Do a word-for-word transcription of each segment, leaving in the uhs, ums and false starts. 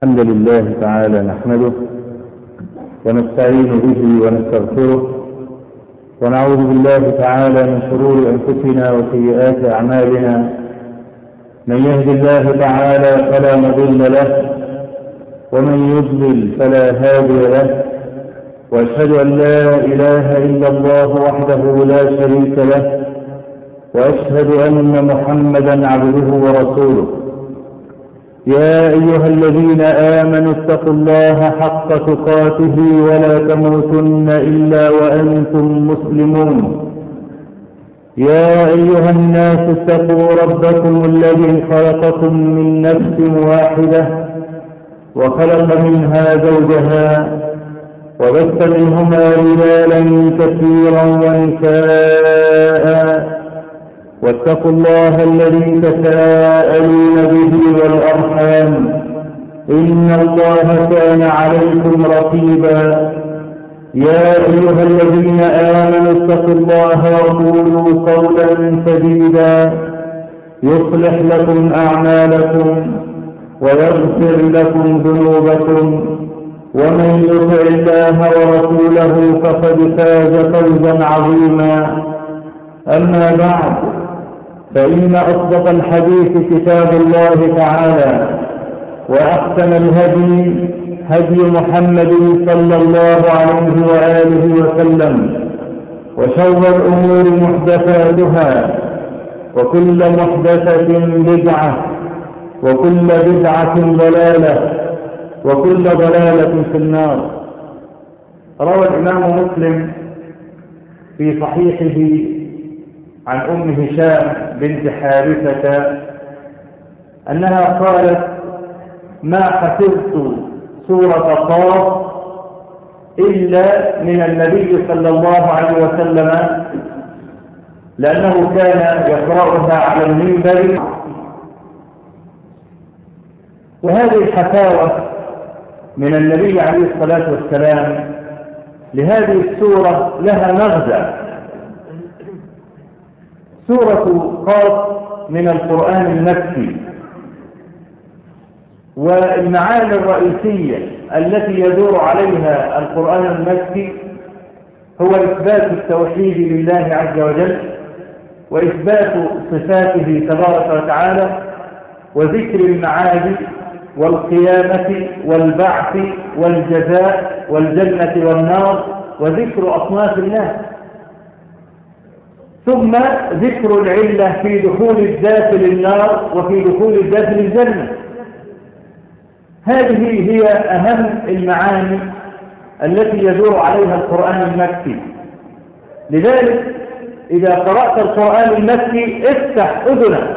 الحمد لله تعالى نحمده ونستعين به ونستغفره ونعوذ بالله تعالى من شرور أنفسنا وسيئات أعمالنا. من يهد الله تعالى فلا مضل له ومن يضلل فلا هادي له، وأشهد أن لا إله إلا الله وحده لا شريك له، وأشهد أن محمدا عبده ورسوله. يا أيها الذين آمنوا اتقوا الله حق تقاته ولا تموتن إلا وأنتم مسلمون. يا أيها الناس اتقوا ربكم الذي خلقكم من نفس واحدة وخلق منها زوجها وبث منهما رجالا كثيرا ونساء، واتقوا الله الذي تساءلون به والأرحام إن الله كان عليكم رقيبا. يا أيها الذين آمنوا اتقوا الله وقولوا قولا سديدا يصلح لكم أعمالكم ويغفر لكم ذنوبكم، ومن يطع الله ورسوله فقد فاز فوزا عظيما. أما بعد، فإن أصدق الحديث كتاب الله تعالى، وأحسن الهدي هدي محمد صلى الله عليه وآله وسلم، وشر الأمور محدثاتها، وكل محدثة بدعة، وكل بدعة ضلالة، وكل ضلالة في النار. روى الإمام مسلم في صحيحه عن أم هشام بنت حارثة أنها قالت: ما حفظت سورة قاف إلا من النبي صلى الله عليه وسلم، لأنه كان يقرأها على المنبر. وهذه الحفاوة من النبي عليه الصلاة والسلام لهذه السورة لها مغزى. سورة قاف من القرآن المكي، والمعاني الرئيسية التي يدور عليها القرآن المكي هو إثبات التوحيد لله عز وجل، وإثبات صفاته تبارك وتعالى، وذكر المعاد والقيامة والبعث والجزاء والجنة والنار، وذكر أصناف الناس، ثم ذكر العلة في دخول الداخل النار وفي دخول الداخل الجنة. هذه هي أهم المعاني التي يدور عليها القرآن المكي. لذلك إذا قرأت القرآن المكي افتح أذنك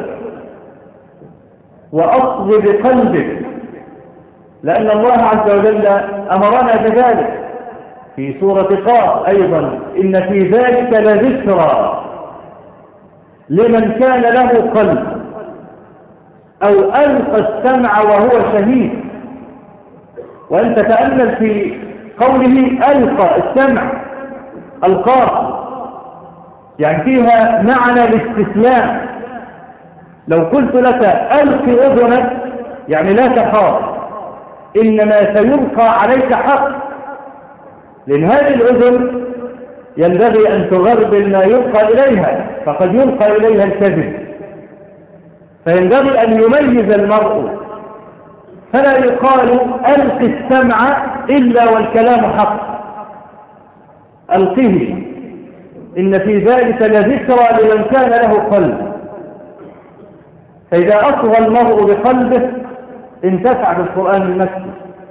وأصغ بقلبك، لأن الله عز وجل أمرنا بذلك في سورة قاف أيضا: إن في ذلك لذكرى لمن كان له قلب أو ألقى السمع وهو شهيد. وأن تتأمل في قوله ألقى السمع، ألقاه يعني فيها معنى الاستسلام. لو قلت لك ألق أذنك يعني لا تخاف، إنما سيلقى عليك حق، لأن هذه الأذن ينبغي أن تغربل ما يلقى إليها، فقد يلقى إليها الكذب، فينبغي أن يميز المرء، فلا يقال ألق السمع إلا والكلام حق، ألقه، إن في ذلك لذكرى لمن كان له قلب. فإذا أصغى المرء بقلبه انتفع بالقرآن المكي،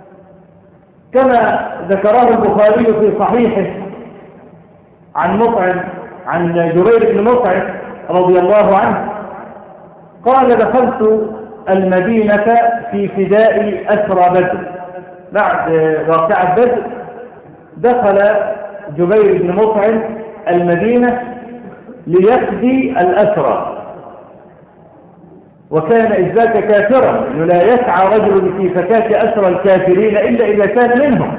كما ذكره البخاري في صحيحه عن مطعم عن جبير بن مطعم رضي الله عنه قال: دخلت المدينة في فداء أسرى بدر. بعد واقعة بدر دخل جبير بن مطعم المدينة ليفدي الأسرى، وكان إذ ذاك كافرا، إنه لا يسعى رجل في فكاك أسرى الكافرين إلا إذا كان منهم،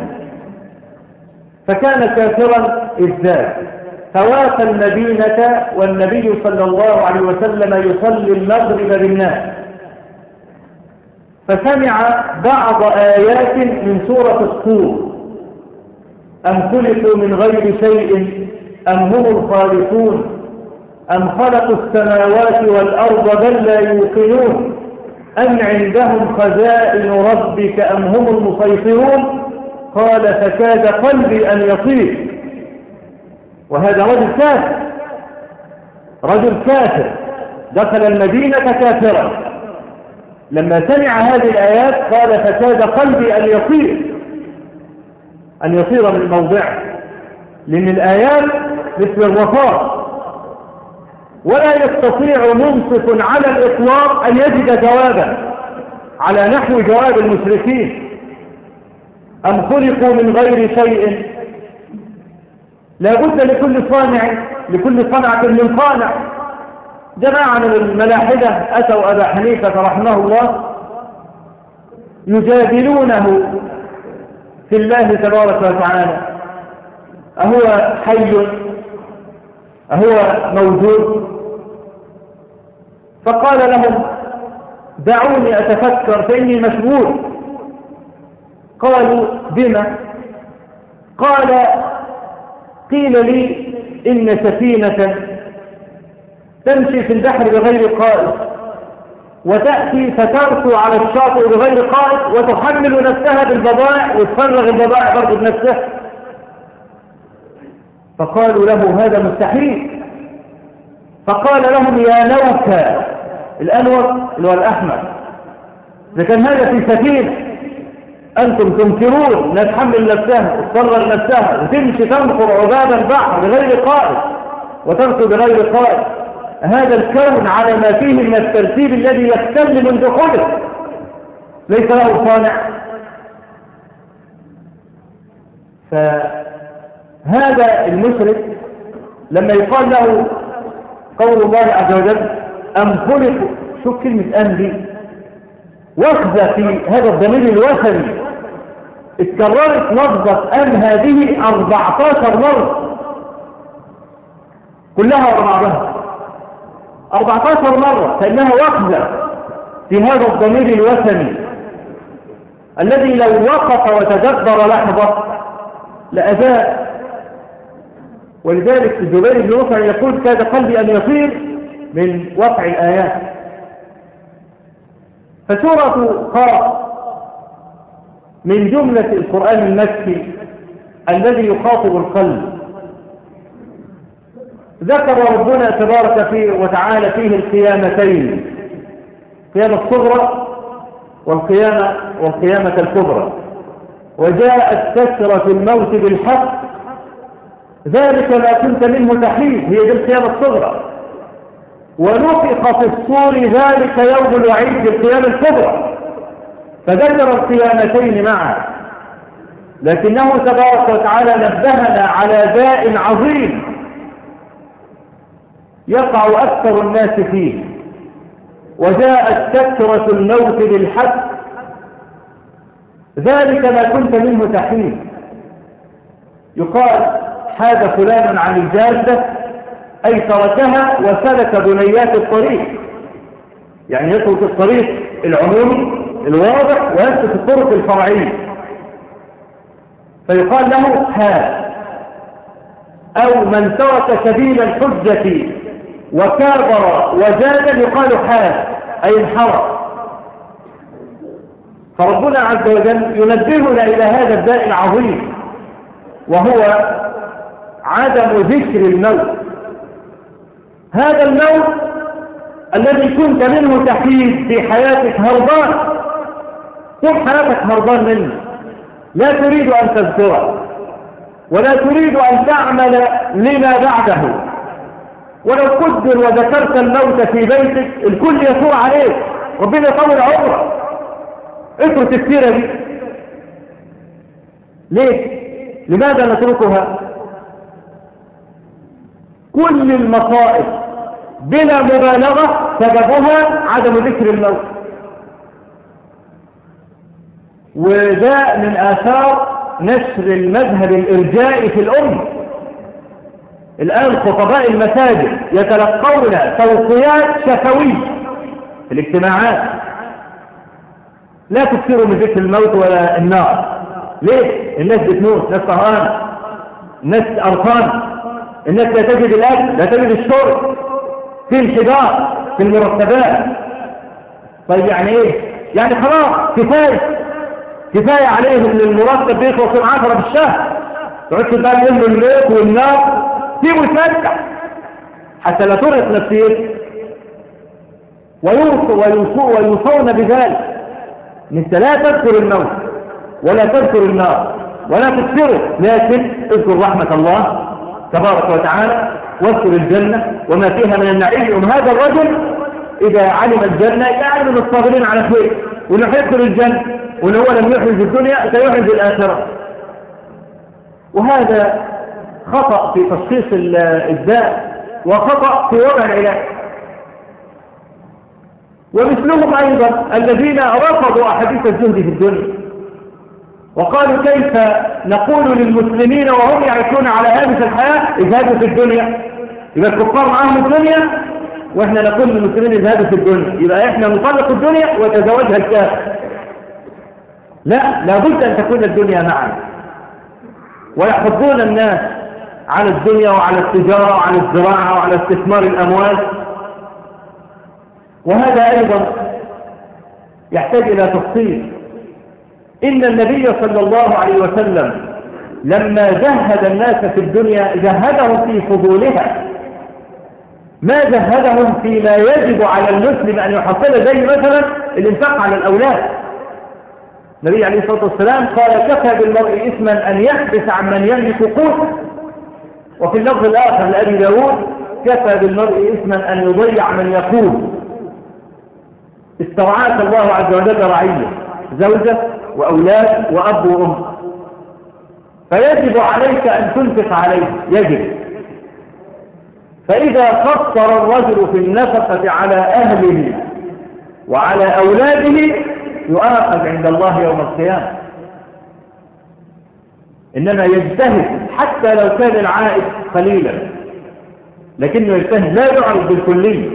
فكان كافرا إذ ذاك. فوافى المدينة والنبي صلى الله عليه وسلم يصلي المغرب بالناس، فسمع بعض آيات من سورة الطور: أم خلقوا من غير شيء أم هم الخالقون أم خلقوا السماوات والأرض بل لا يوقنون أم عندهم خزائن ربك أم هم المسيطرون. قال فكاد قلبي أن يطير. وهذا رجل كافر، رجل كافر دخل المدينة كافرا، لما سمع هذه الآيات قال فكاد قلبي أن يطير أن يطير من موضعه، لأن الآيات مثل الرصاص ولا يستطيع منصف على الإطلاق أن يجد جوابا على نحو جواب المشركين. أم خلقوا من غير شيء، لا بد لكل صانع لكل صنعة من صانع. جماعة من الملاحدة أتوا أبا حنيفة رحمه الله يجادلونه في الله تبارك وتعالى: أهو حي أهو موجود؟ فقال لهم: دعوني أتفكر فإني مشغول. قالوا: بما؟ قال: قيل لي إن سفينة تمشي في البحر بغير قائد، وتأتي فترسو على الشاطئ بغير قائد، وتحمل نفسها بالبضائع وتفرغ البضائع برضه بنفسها. فقالوا له: هذا مستحيل. فقال لهم: يا نوكا، الأنور اللي هو الأحمر، إذا كان هذا في سفينة أنتم تنكرون أنها تحمل نفسها وتفرغ نفسها وتمشي تنقر عباب البحر بغير قائد وترسو بغير قائد، هذا الكون على ما فيه من الترتيب الذي يختل منذ خلق ليس له صانع. فهذا المشرك لما يقال له قول الله عز وجل: أم خلقوا، شوف كلمة أم دي واخذة في هذا الضمير الوثني، اتكررت لفظة أم هذه أربعة عشر مرة كلها ورا بعضها، أربعة عشر مرة، فإنها واخذة في هذا الضمير الوثني الذي لو وقف وتدبر لحظة لأجاب. ولذلك الزبير بن نفع يقول: كاد قلبي أن يطير من وقع الآيات. فسورة قاف من جملة القرآن المكي الذي يخاطب القلب. ذكر ربنا تبارك فيه وتعالى فيه القيامتين، القيامة الصغرى والقيامة والقيامة الكبرى. وجاءت كثرة الموت بالحق، ذلك ما كنت منه تحيد، هي دي القيامة الصغرى. ونفخ في الصور، ذلك يوم الوعيد في القيامة الكبرى. فذكر القيامتين معا، لكنه تبارك وتعالى نبهنا على داء عظيم يقع أكثر الناس فيه. وجاءت كثرة الموت بالحق، ذلك ما كنت منه تحيد. يقال: حاد فلان عن الجادة، أي تركها وسلك بنيات الطريق، يعني يترك الطريق العمومي الواضح ويسلك الطرق الفرعية، فيقال له حاد. أو من ترك سبيل الحجة وكابر وزاد يقال حاد، أي انحرف. فربنا عز وجل ينبهنا إلى هذا الداء العظيم، وهو عدم ذكر الموت. هذا الموت الذي كنت منه تحيد في حياتك هربان، طول حياتك هربان منه، لا تريد أن تذكره ولا تريد أن تعمل لما بعده. ولو قدر وذكرت الموت في بيتك الكل يثور عليك، ربنا يطول عمرك. اترك السيرة دي ليه؟ لماذا نتركها؟ كل المصائب بلا مبالغة سببها عدم ذكر الموت. وده من آثار نشر المذهب الإرجائي في الأمة. الآن خطباء المساجد يتلقون توصيات شفوية في الاجتماعات، لا تكثروا من ذكر الموت ولا النار. ليه؟ الناس بتموت، الناس طهقان، الناس قرفان، الناس لا تجد الاكل، لا تجد الشرب، في انحدار في المرتبات. طيب يعني ايه؟ يعني خلاص كفايه كفايه عليهم ان المرتب بيخلص عشرة في الشهر، تقعد بقى يقول الليل والنار، سيبوا يتمتع حتى لا ترهق نفسيته. ويوصون بذلك، انت لا تذكر الموت ولا تذكر النار ولا تكثره، لكن اذكر رحمة الله تبارك وتعالى، واذكر الجنة وما فيها من النعيم. هذا الرجل إذا علم الجنة يعلم من الصابرين على خير، وإنه يذكر الجنة، وإنه هو لم يحرز الدنيا سيحرز الآخرة. وهذا خطأ في تشخيص الذات وخطأ في وضع العلاج. ومثلهم أيضا الذين رفضوا أحاديث الزهد في الدنيا وقالوا كيف نقول للمسلمين وهم يعيشون على هامش الحياة اذهبوا في الدنيا، يبقى الكفار معاهم الدنيا واحنا نقول للمسلمين اذهبوا في الدنيا، يبقى احنا نطلق الدنيا وتزوجها الكافر. لا، لابد ان تكون الدنيا معا. ويحضون الناس على الدنيا وعلى التجارة وعلى الزراعة وعلى استثمار الأموال، وهذا أيضا يحتاج إلى تفصيل. إن النبي صلى الله عليه وسلم لما جهد الناس في الدنيا جهدهم في فضولها، ما جهدهم فيما يجب على المسلم أن يحصل، زي مثلا الإنفاق على الأولاد. النبي عليه الصلاة والسلام قال كفى بالمرء إثما أن يحبس عن من يملك قوته. وفي اللفظ الآخر لأبي داود كفى بالمرء إثما أن يضيع من يقود. استرعاك الله عز وجل رعية، زوجة وأولاد وأب وأم، فيجب عليك أن تنفق عليه، يجب. فإذا قصر الرجل في النفقة على أهله وعلى أولاده يؤاخذ عند الله يوم القيامة. إنما يجتهد حتى لو كان العائد قليلا، لكنه يجتهد لا يعرض بالكلية.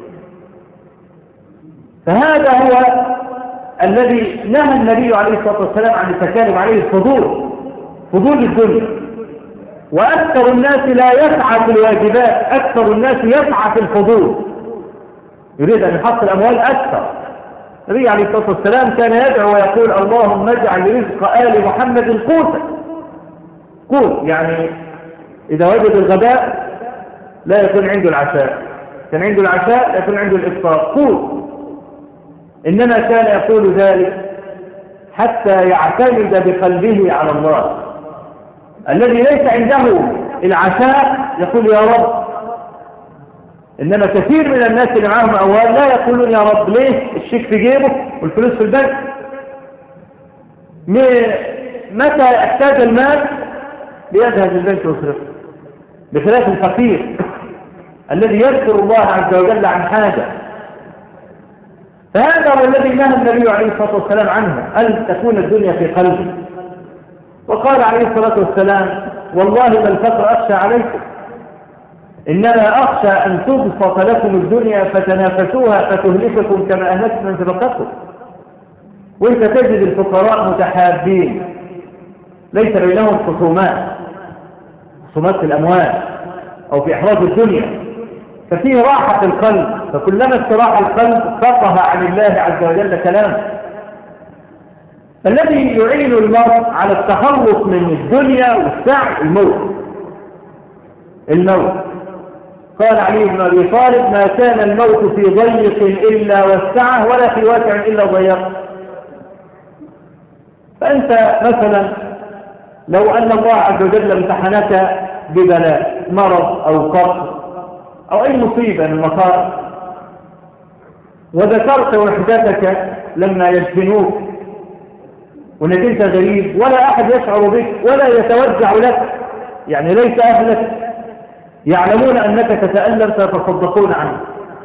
فهذا هو الذي نهى النبي عليه الصلاة والسلام عن التكالب عليه، الفضول، فضول الدنيا. وأكثر الناس لا يسعى في الواجبات، أكثر الناس يسعى في الفضول، يريد أن يحصل أموال أكثر. النبي عليه الصلاة والسلام كان يدعو ويقول اللهم اجعل رزق آل محمد قوتا. قوت يعني إذا وجد الغداء لا يكون عنده العشاء، كان عنده العشاء لا يكون عنده الإفطار، قوت. إنما كان يقول ذلك حتى يعتمد بقلبه على الله. الذي ليس عنده العشاء يقول يا رب. إنما كثير من الناس اللي معهم أموال لا يقولون يا رب. ليه؟ الشيك في جيبه والفلوس في البنك. متى احتاج المال بيذهب البنك ويصرفه، بخلاف الفقير الذي يذكر الله عز وجل عن حاجة. فهذا هو الذي نهى النبي عليه الصلاة والسلام عنه، أن تكون الدنيا في قلبه. وقال عليه الصلاة والسلام والله ما الفقر أخشى عليكم، إنما أخشى أن تبسط لكم الدنيا فتنافسوها فتهلككم كما أهلكت من سبقكم. وانت تجد الفقراء متحابين ليس بينهم خصومات، خصومات في الأموال أو في إحراز الدنيا، ففيه راحة القلب. فكلما استراح القلب فقه عن الله عز وجل كلامه. الذي يعين المرء على التخلص من الدنيا والسعي الموت. الموت قال علي بن أبي طالب ما كان الموت في ضيق إلا وسعه ولا في واسع إلا ضيقه. فأنت مثلا لو أن الله عز وجل امتحنك ببلاء، مرض أو فقر أو أي مصيبة من المصائب، وذكرت وحدتك لما يدفنوك وانك انت غريب ولا أحد يشعر بك ولا يتوجع لك، يعني ليس أهلك يعلمون أنك تتألم فيتصدقون عنك،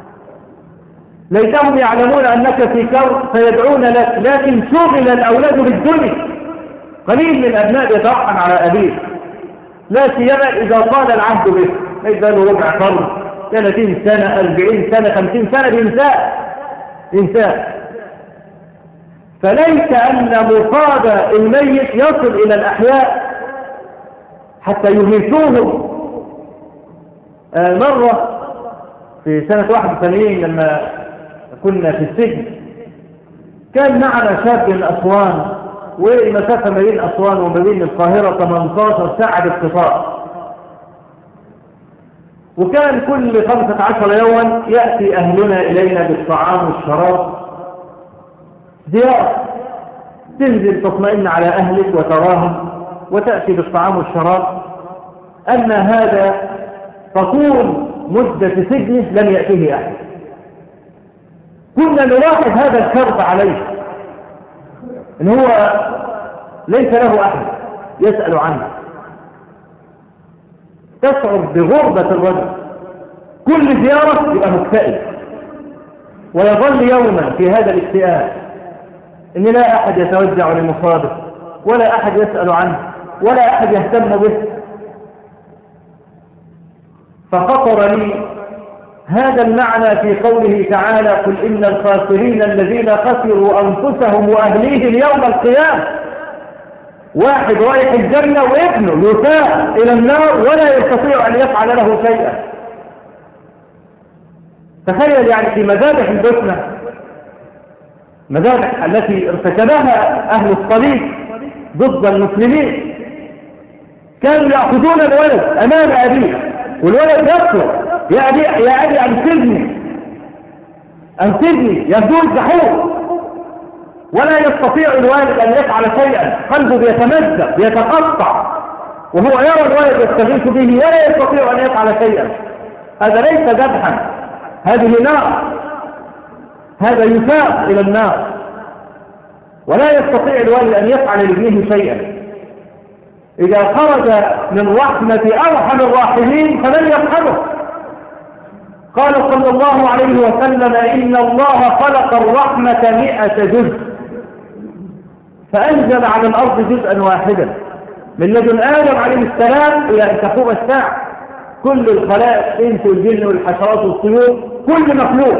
ليتهم يعلمون أنك في كرب فيدعون لك، لكن شغل الأولاد بالدنيا. قليل من الأبناء يترحم على أبيه، لا سيما إذا طال العهد به، إذا له ربع قرن، ثلاثين سنة، أربعين سنة، خمسين سنة، بإنسان إنسان. فليس أن مصاب الميت يصل إلى الأحياء حتى يميتوهم. آه مرة في سنة واحد وثمانين لما كنا في السجن كان معنا شاب من أسوان، والمسافة ما بين أسوان وما بين القاهرة ثمانية عشر ساعة بالقطار، وكان كل خمسة عشر يوما يأتي أهلنا إلينا بالطعام والشراب زيارة، تنزل تطمئن على أهلك وتراهم وتأتي بالطعام والشراب. أما هذا فطول مدة سجنه لم يأتيه أحد. كنا نلاحظ هذا الكرب عليه، إن هو ليس له أحد يسأل عنه. تشعر بغربة الرجل، كل زيارة يبقى مكتئب ويظل يوما في هذا الاكتئاب، إن لا أحد يتوجع لمصابه ولا أحد يسأل عنه ولا أحد يهتم به. فخطر لي هذا المعنى في قوله تعالى: قل إن الخاسرين الذين خسروا أنفسهم وأهليهم يوم القيامة. واحد رايح الجنة وابنه يساء إلى النار ولا يستطيع أن يفعل له شيئا. تخيل يعني في مذابح البسنة، مذابح التي ارتكبها أهل الصليب ضد المسلمين، كانوا يأخذون الولد أمام أبيه والولد يكفر: يا أبي يا أبي أنقذني أنقذني، يبدو جحور، ولا يستطيع الوالد أن يفعل شيئا، قلبه يتمزق يتقطع وهو يرى الوالد يستغيث به ولا يستطيع أن يفعل شيئا. هذا ليس ذبحا، هذه نار، هذا يساق إلى النار، ولا يستطيع الوالد أن يفعل لابنه شيئا. إذا خرج من رحمة أرحم الراحمين فمن يرحمه؟ قال صلى الله عليه وسلم: إن الله خلق الرحمة مئة جزء فأنزل على الأرض جزءا واحدا، من لدن آدم عليه السلام إلى أن تقوم الساعة. كل الخلائق، الإنس والجن والحشرات والطيور، كل مخلوق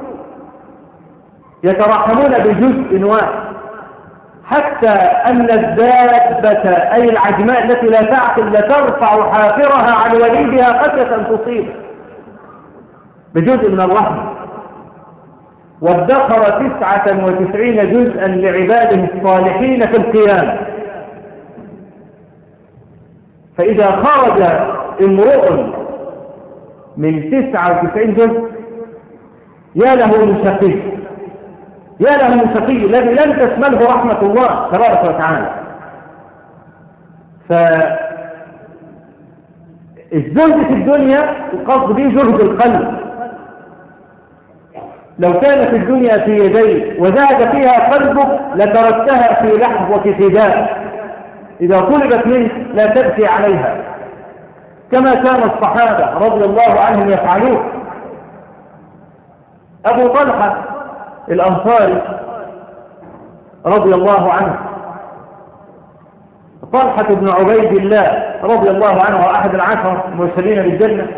يترحمون بجزء واحد، حتى أن الدابة أي العجماء التي لا تعقل لترفع حافرها عن وليدها خشية أن تصيبه بجزء من الرحمة. وادخر تسعة وتسعين جزءا لعباده الصالحين في القيامة. فإذا خرج امرؤ من تسعة وتسعين جزء يا له من شقي، يا له من شقي الذي لم تشمله رحمة الله تبارك وتعالى. فالزهد في الدنيا القصد به زهد القلب. لو كانت الدنيا في يديك وزهد فيها قلبك لتركتها في لحظة فداء، إذا طلبت منك لا تبكي عليها، كما كان الصحابة رضي الله عنهم يفعلون. أبو طلحة الأنصاري رضي الله عنه، طلحة بن عبيد الله رضي الله عنه أحد العشر المبشرين بالجنة،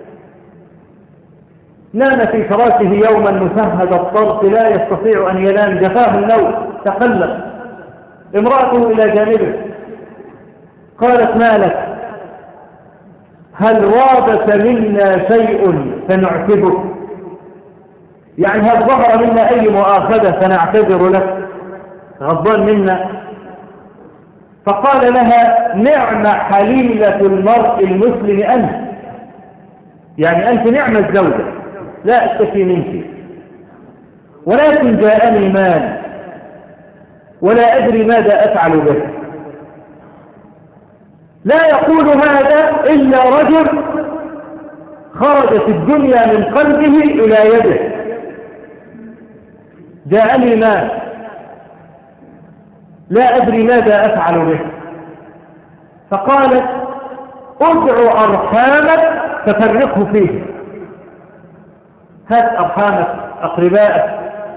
نام في فراشه يوما مسهد الطرف لا يستطيع أن ينام، جفاه النوم، تقلب. امرأته إلى جانبه قالت: ما لك؟ هل رابت منا شيء فنعتبك؟ يعني هل ظهر منا أي مؤاخذة فنعتذر لك؟ غضبان منا. فقال لها: نعم حليلة المرء المسلم أنت، يعني أنت نعم الزوجة لا أشتكي منك، ولكن جاءني مال ولا أدري ماذا أفعل به. لا يقول هذا إلا رجل خرجت الدنيا من قلبه إلى يده. جاءني مال لا أدري ماذا أفعل به. فقالت: ادع أرحامك ففرقه فيه، هات أرحامك أقربائك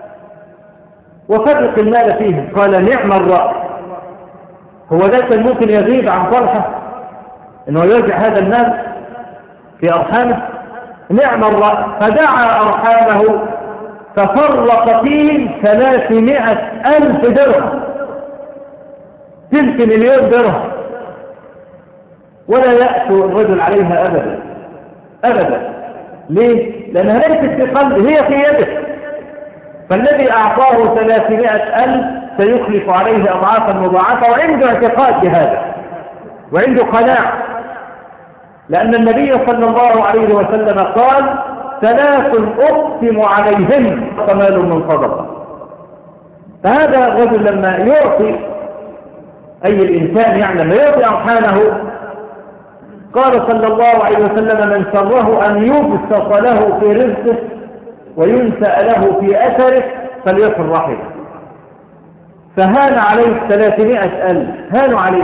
وفرق المال فيهم. قال: نعم الرأي. هو ده كان ممكن يغيب عن طلحة انه يرجع هذا المال في أرحامه؟ نعم الرأي. فدعا أرحامه تفرق فيه ثلاثمائة ألف درهم، تلك مليون درهم، ولا يأتوا الرجل عليها أبدا أبدا. ليه؟ لأنها ليست في قلبه، هي في يده. فالذي أعطاه ثلاثمائة ألف سيخلف عليه أضعافا مضاعفة، وعنده اعتقاد بهذا وعنده قناعة، لأن النبي صلى الله عليه وسلم قال: ثلاث أقسم عليهن كمال من صدقة. فهذا الرجل لما يعطي، أي الإنسان يعني لما يعطي أرحامه، قال صلى الله عليه وسلم: من سره أن يبسط له في رزقه وينسأ له في أثره فليصل رحمه. فهان عليه ثلاثمائة ألف، هانوا عليه.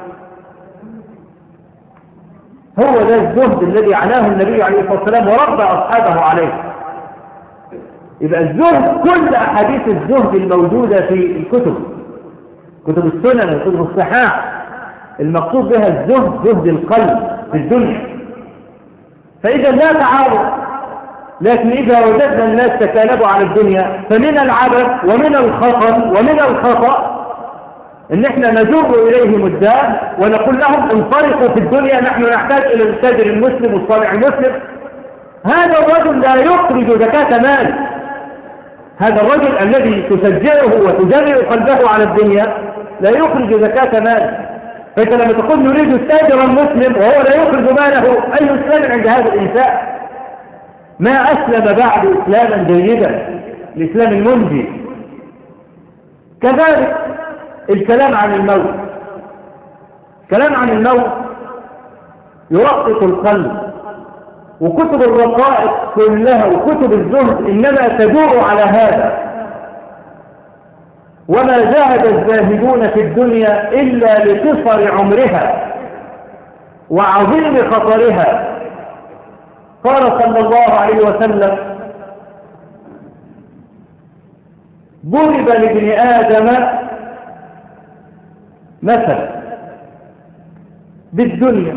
هو ده الزهد الذي عناه النبي عليه الصلاة والسلام وربى أصحابه عليه. يبقى الزهد، كل أحاديث الزهد الموجودة في الكتب، كتب السنن وكتب الصحاح، المقصود بها الزهد زهد القلب في الدنيا. فإذا لا تعارض، لكن إذا وجدنا الناس تكالبوا على الدنيا، فمن العبث ومن الخطأ ومن الخطأ إن إحنا نجر إليهم الداء ونقول لهم انطلقوا في الدنيا، نحن نحتاج إلى التاجر المسلم والصانع المسلم. هذا الرجل لا يخرج زكاة مال. هذا الرجل الذي تشجعه وتجرع قلبه على الدنيا لا يخرج زكاة مال. فإنت لما تقول نريد التاجر المسلم وهو لا يخرج ماله، أي إسلام عند هذا الإنسان؟ ما أسلم بعد إسلاما جيدا، الإسلام المنجي. كذلك الكلام عن الموت، الكلام عن الموت يرقق القلب، وكتب الرقائق كلها وكتب الزهد إنما تدور على هذا. وما زهد الزاهدون في الدنيا إلا لقصر عمرها وعظيم خطرها. قال صلى الله عليه وسلم: ضرب لابن آدم مثل بالدنيا،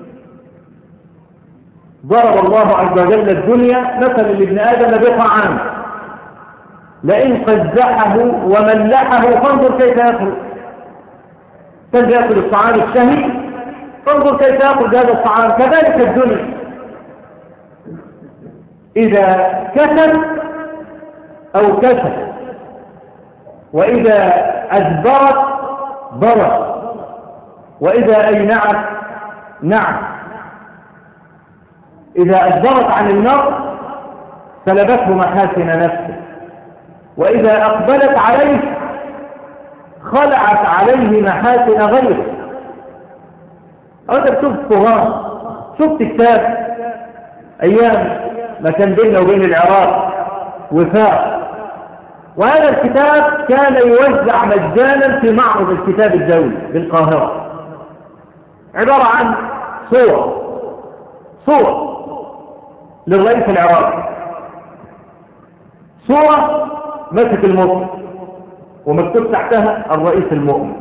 ضرب الله عز وجل الدنيا مثل لابن آدم بطعام، لئن قزحه وملحه فانظر كيف يأكل. كان يأكل الطعام الشهي، فانظر كيف يأكل هذا الطعام. كذلك الدنيا إذا كسل أو كسل، وإذا أدبرت برت، وإذا أينعت نعم. إذا أدبرت عن المرء سلبته محاسن نفسه، وإذا أقبلت عليه خلعت عليه محاسن غيره. أنت بتشوف الصغار، شفت كتاب أيام ما كان بيننا وبين العراق وفاق، وهذا الكتاب كان يوزع مجانا في معرض الكتاب الدولي بالقاهرة، عبارة عن صور صور للرئيس العراقي، صورة مسك المصر ومكتوب تحتها الرئيس المؤمن،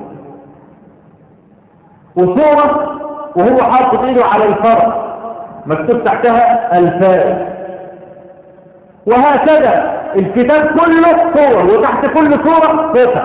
وصورة وهو حاطط ايده على الفرس مكتوب تحتها الفارس، وهكذا الكتاب كله صور، وتحت كل صورة صفة.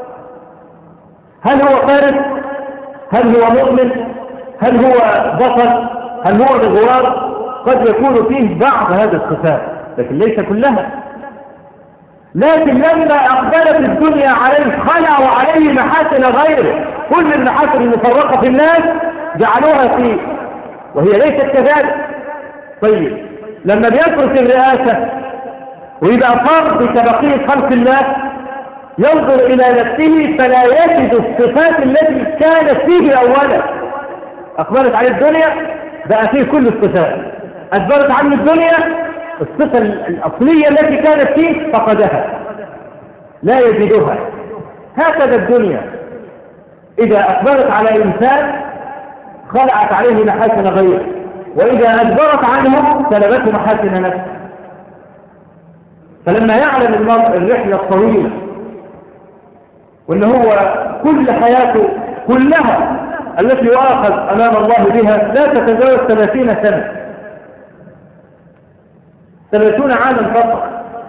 هل هو فارس؟ هل هو مؤمن؟ هل هو بطل؟ هل هو مغوار؟ قد يكون فيه بعض هذه الصفات لكن ليس كلها. لكن لما أقبلت الدنيا عليه خلعوا عليه محاسن غيره، كل المحاسن المفرقة في الناس جعلوها فيه وهي ليست كذلك. طيب لما بيدخل في الرئاسة ويبقى فرد كبقية خلق الله، ينظر إلى نفسه فلا يجد الصفات التي كانت فيه أولا. أقبلت عليه الدنيا بقى فيه كل الصفات، أدبرت عنه الدنيا الصفة الأصلية التي كانت فيه فقدها، لا يجدها. هكذا الدنيا إذا أقبلت على إنسان خلعت عليه محاسن غيره، وإذا أدبرت عنه سلبته محاسن نفسه. فلما يعلم المرء الرحلة الطويلة وأن هو كل حياته كلها التي يؤاخذ أمام الله بها لا تتجاوز ثلاثين سنة، ثلاثون عاما فقط،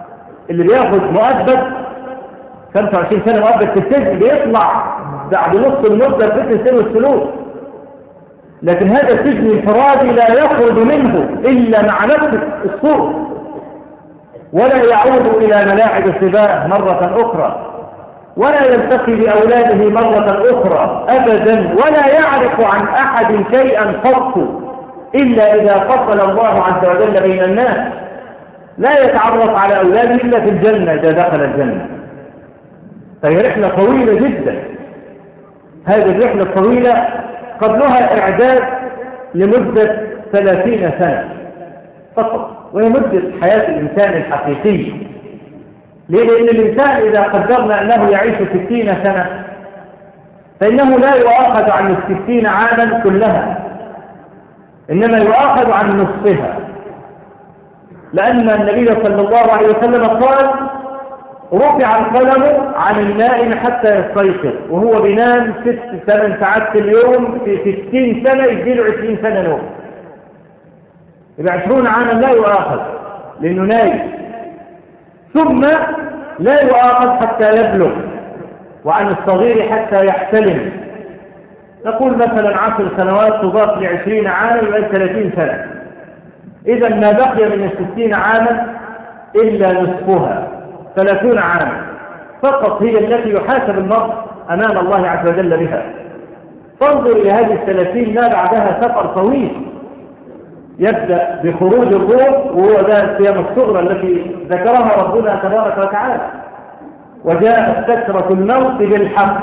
اللي بياخد مؤبد خمسة وعشرين سنة مؤبد في السجن بيطلع بعد نص المدة في السن والسلوك، لكن هذا السجن الانفرادي لا يخرج منه إلا مع نفس الصورة، ولا يعود إلى ملاعب السباق مرة أخرى، ولا يلتقي بأولاده مرة أخرى أبدا، ولا يعرف عن أحد شيئا قط إلا إذا فصل الله عز وجل بين الناس. لا يتعرف على أولاده إلا في الجنة إذا دخل الجنة. فهي رحلة طويلة جدا. هذه الرحلة الطويلة قبلها إعداد لمدة ثلاثين سنة فقط، وهي مدة حياة الإنسان الحقيقية. ليه؟ لأن الإنسان إذا قدرنا أنه يعيش ستين سنة فإنه لا يؤاخذ عن الستين عاما كلها، إنما يؤاخذ عن نصفها، لأن النبي صلى الله عليه وسلم قال: رفع القلم عن النائم حتى يستيقظ، وهو بينام ست ثمان ساعات في اليوم، في ستين سنة يجيله عشرين سنة نوم، يبقى عشرون عاما لا يؤاخذ لأنه نايم. ثم لا يؤاخذ حتى يبلغ، وعن الصغير حتى يحتلم. نقول مثلا عشر سنوات تضاف لعشرين عاما يبقى ثلاثين سنة، إذا ما بقي من الستين عاما إلا نصفها، ثلاثون عاما فقط هي التي يحاسب المرء أمام الله عز وجل بها. فانظر إلى هذه الثلاثين ما بعدها سفر طويل، يبدأ بخروج الروح، وهو ذا الصيام الصغرى التي ذكرها ربنا تبارك وتعالى، وجاءت سكرة الموت بالحق.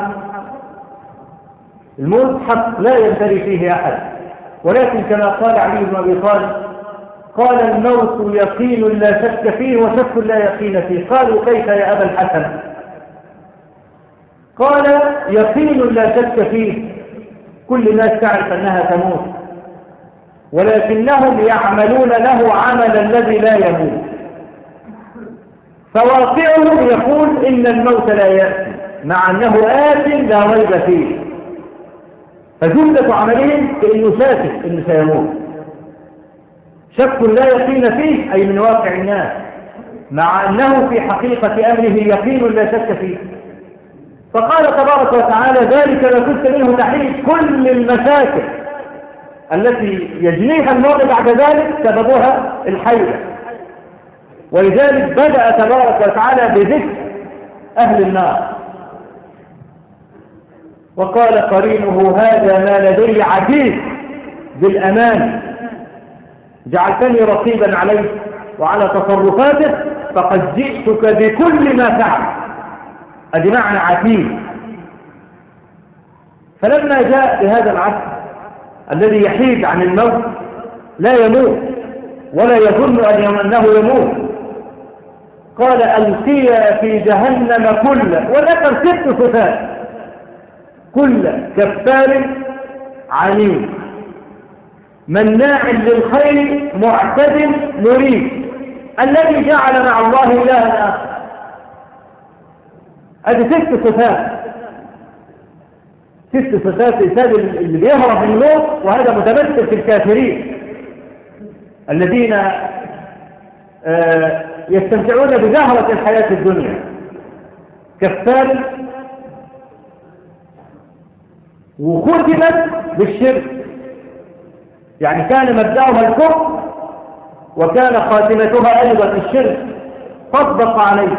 الموت حق لا يمتري فيه أحد، ولكن كما قال علي بن أبي طالب: قال الموت يقين لا شك فيه وشك لا يقين فيه. قالوا: كيف يا أبا الحسن؟ قال: يقين لا شك فيه، كل الناس تعرف أنها تموت، ولكنهم يعملون له عمل الذي لا يموت، فواقعهم يقول إن الموت لا يأتي، مع أنه آت لا ريب فيه، فجملة عملهم كأنه شاكك إنه سيموت. شك لا يقين فيه أي من واقع الناس، مع أنه في حقيقة أمره يقين لا شك فيه. فقال تبارك وتعالى: ذلك ما كنت منه تحيد. كل المشاكل التي يجنيها المرء بعد ذلك سببها الحيرة، ولذلك بدأ تبارك وتعالى بذكر أهل النار، وقال قرينه: هذا ما لدي عتيد بالأمان، جعلتني رقيبا عليه وعلى تصرفاته، فقد جئتك بكل ما فعل. أدي معنى عتيد. فلما جاء بهذا العبد الذي يحيد عن الموت لا يموت ولا يظن أنه يموت، قال: ألقي في جهنم كل، وذكر ست صفات: كل كفار عنيد، مناع للخير، معتد مريد، الذي جعل مع الله إلها آخر. هذه ست صفات، ست صفات الإنسان اللي بيهرب من الموت، وهذا متمثل في الكافرين الذين آه يستمتعون بزهرة الحياة الدنيا. كفار، وختمت بالشرك، يعني كان مبدأها الكفر وكان خاتمتها أيضا الشرك، فاصدق عليه.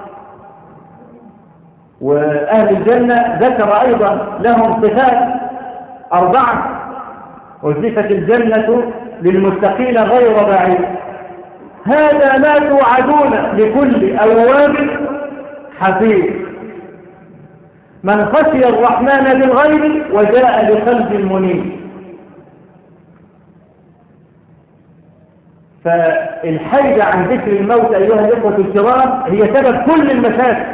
وأهل الجنة ذكر أيضا لهم صفات أربعة: وزفت الجنة للمتقين غير بعيد، هذا ما توعدون لكل أواب حفيظ، من خشي الرحمن بالغيب وجاء بقلب منيب. فالحيد عن ذكر الموت أيها الإخوة الكرام هي سبب كل المشاكل.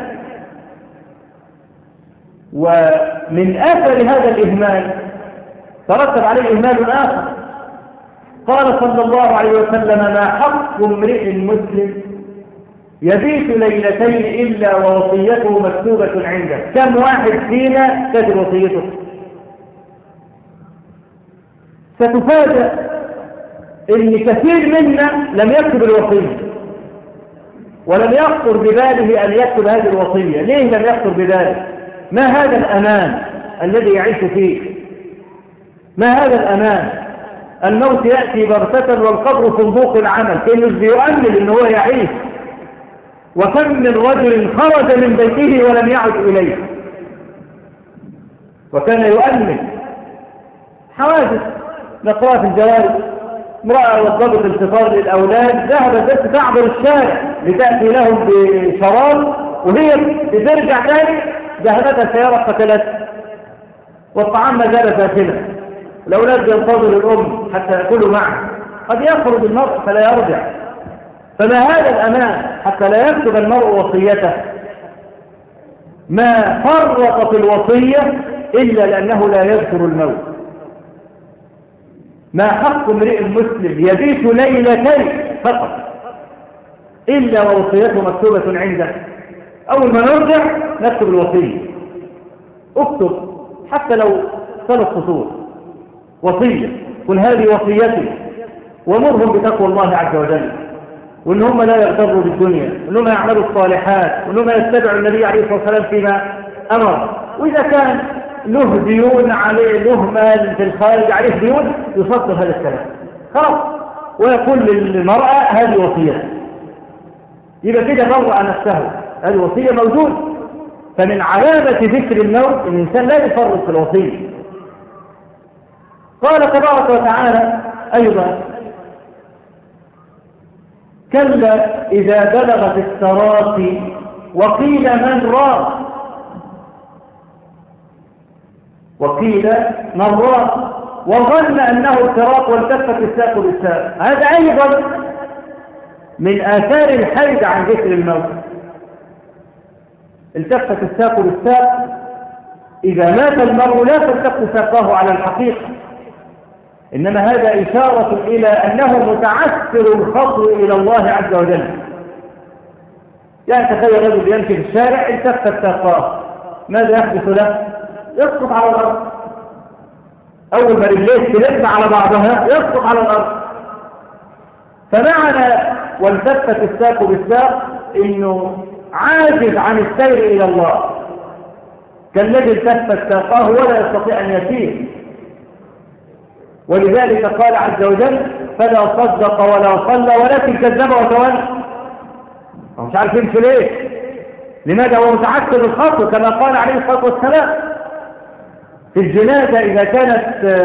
ومن آثر هذا الإهمال ترتب عليه إهمال آخر. قال صلى الله عليه وسلم: ما حق امرئ مسلم يبيت ليلتين إلا ووصيته مكتوبة عنده. كم واحد فينا كتب وصيته؟ ستفاجأ إن كثير منا لم يكتب الوصية، ولم يخطر بباله أن يكتب هذه الوصية. ليه لم يخطر بباله؟ ما هذا الأمان الذي يعيش فيه؟ ما هذا الأمان؟ الموت يأتي بغتة والقبر صندوق العمل، كأنه بيؤمل أنه هو يعيش. وكم من رجل خرج من بيته ولم يعد إليه، وكان يؤمل. حوادث نقرأ في الجوائز، امرأة وضبط الفطار للأولاد، ذهبت بس تعبر الشارع لتأتي لهم بشراب، وهي بترجع تاني ذهبتها سيارة قتلتها، والطعام ما زال فاكلا. الأولاد ينتظر الأم حتى يأكلوا معه، قد يخرج المرء فلا يرجع. فما هذا الأمان حتى لا يكتب المرء وصيته؟ ما فرط في الوصية إلا لأنه لا يذكر الموت. ما حق امرئ مسلم يبيت ليلتين فقط إلا ووصيته مكتوبة عنده. أول ما نرجع نكتب الوصية، اكتب حتى لو ثلاث سطور وصية، قل هذه وصيتي، ومرهم بتقوى الله عز وجل، وإن هم لا يغتروا بالدنيا، وإن هم يعملوا الصالحات، وإن هم يتبعوا النبي عليه الصلاة والسلام فيما أمر. وإذا كان له ديون عليه، له مال في الخارج عليه ديون، يصدر هذا الكلام خلاص، ويقول للمرأة هذه وصية، يبقى كده برأ نفسه، هذه وصية موجود. فمن علامة ذكر الموت إن الإنسان لا يفرط في الوصية. قال تبارك وتعالى أيضا: كلا إذا بلغت التراقي وقيل من راق، وقيل من راق وظن أنه الفراق والتفت الساق بالساق. هذا أيضا من آثار الحيد عن ذكر الموت. التفت الساق بالساق، إذا مات المرء لا تلتفت ساقه على الحقيقة، إنما هذا إشارة إلى أنه متعسر الخطو إلى الله عز وجل. يعني تخيل رجل يمشي في الشارع التفت ساقاه، ماذا يحدث له؟ يسقط على الأرض. أول ما رجليه تلف على بعضها يسقط على الأرض. فمعنى والتفت الساق بالساق إنه عاجز عن السير إلى الله، كالذي التفت ساقاه ولا يستطيع أن يسير. ولذلك قال عز وجل: فلا صدق ولا صلى ولكن كذب وتولى. هو مش عارف يمشي ليه؟ لماذا؟ هو متعسر الخطو كما قال عليه الصلاة والسلام في الجنازة. إذا كانت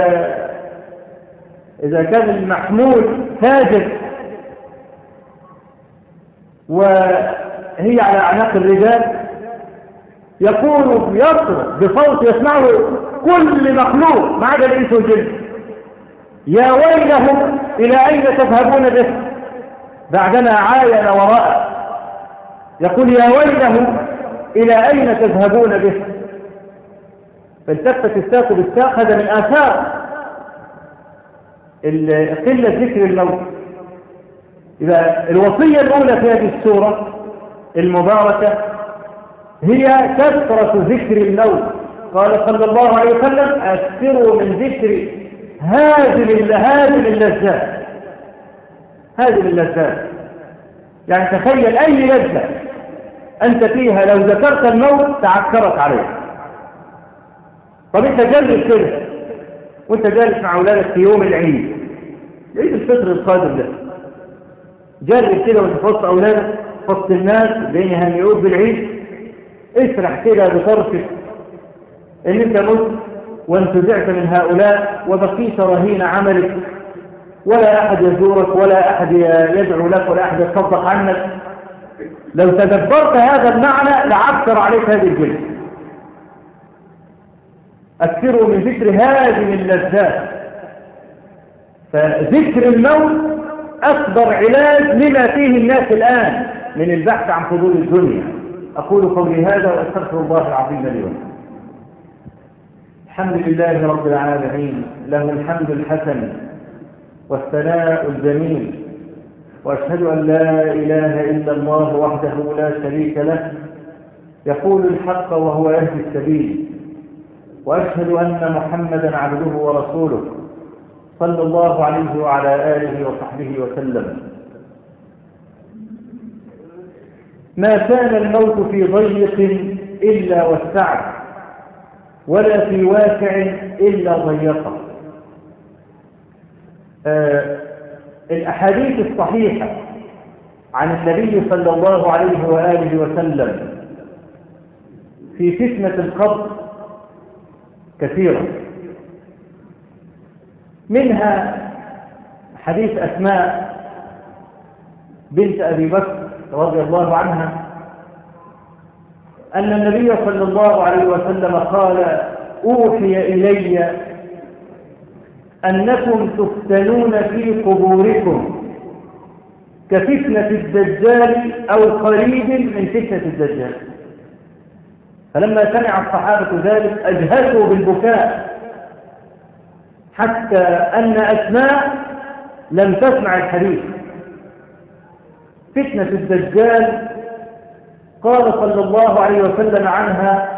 إذا كان المحمول فاجر وهي على أعناق الرجال، يقول يصرخ بصوت يسمعه كل مخلوق ما عدا الإنس والجن: يا ويلهم إلى أين تذهبون به؟ بعدما عاين وراءه يقول: يا ويلهم إلى أين تذهبون به؟ فالتفت الساق بالساق. هذا من آثار قلة ذكر الموت. إذا الوصية الأولى في هذه السورة المباركة هي كثرة ذكر الموت. قال صلى الله عليه وسلم: أكثروا من ذكر هذه هذه اللذات. هذه اللذات يعني تخيل أي لذة أنت فيها لو ذكرت الموت تعكرت عليه. طب أنت جرب كده وأنت جالس مع أولادك في يوم العيد، عيد الفطر القادم ده، جرب كده وأنت في وسط أولادك في وسط الناس بين يهنئوك بالعيد، اسرح كده بطرفك إن أنت مت وانتزعت من هؤلاء وبقيت رهين عملك، ولا أحد يزورك ولا أحد يدعو لك ولا أحد يتصدق عنك. لو تدبرت هذا المعنى لعكر عليك هذه الجلسة. أكثروا من ذكر هذه اللذات. فذكر الموت أكبر علاج لما فيه الناس الآن من البحث عن فضول الدنيا. أقول قولي هذا وأستغفر الله العظيم لي ولكم. الحمد لله رب العالمين، له الحمد الحسن والثناء الجميل، وأشهد أن لا إله إلا الله وحده لا شريك له يقول الحق وهو يهدي السبيل، وأشهد أن محمدا عبده ورسوله صلى الله عليه وعلى آله وصحبه وسلم. ما كان الموت في ضيق إلا وسعه، ولا في واسع إلا ضيقه. آه الأحاديث الصحيحة عن النبي صلى الله عليه وآله وسلم في فتنة القبر كثيرة، منها حديث أسماء بنت أبي بكر رضي الله عنها أن النبي صلى الله عليه وسلم قال: أوحي إلي أنكم تفتنون في قبوركم كفتنة الدجال أو قريب من فتنة الدجال. فلما سمع الصحابة ذلك أجهزوا بالبكاء، حتى أن أسماء لم تسمع الحديث. فتنة الدجال قال صلى الله عليه وسلم عنها: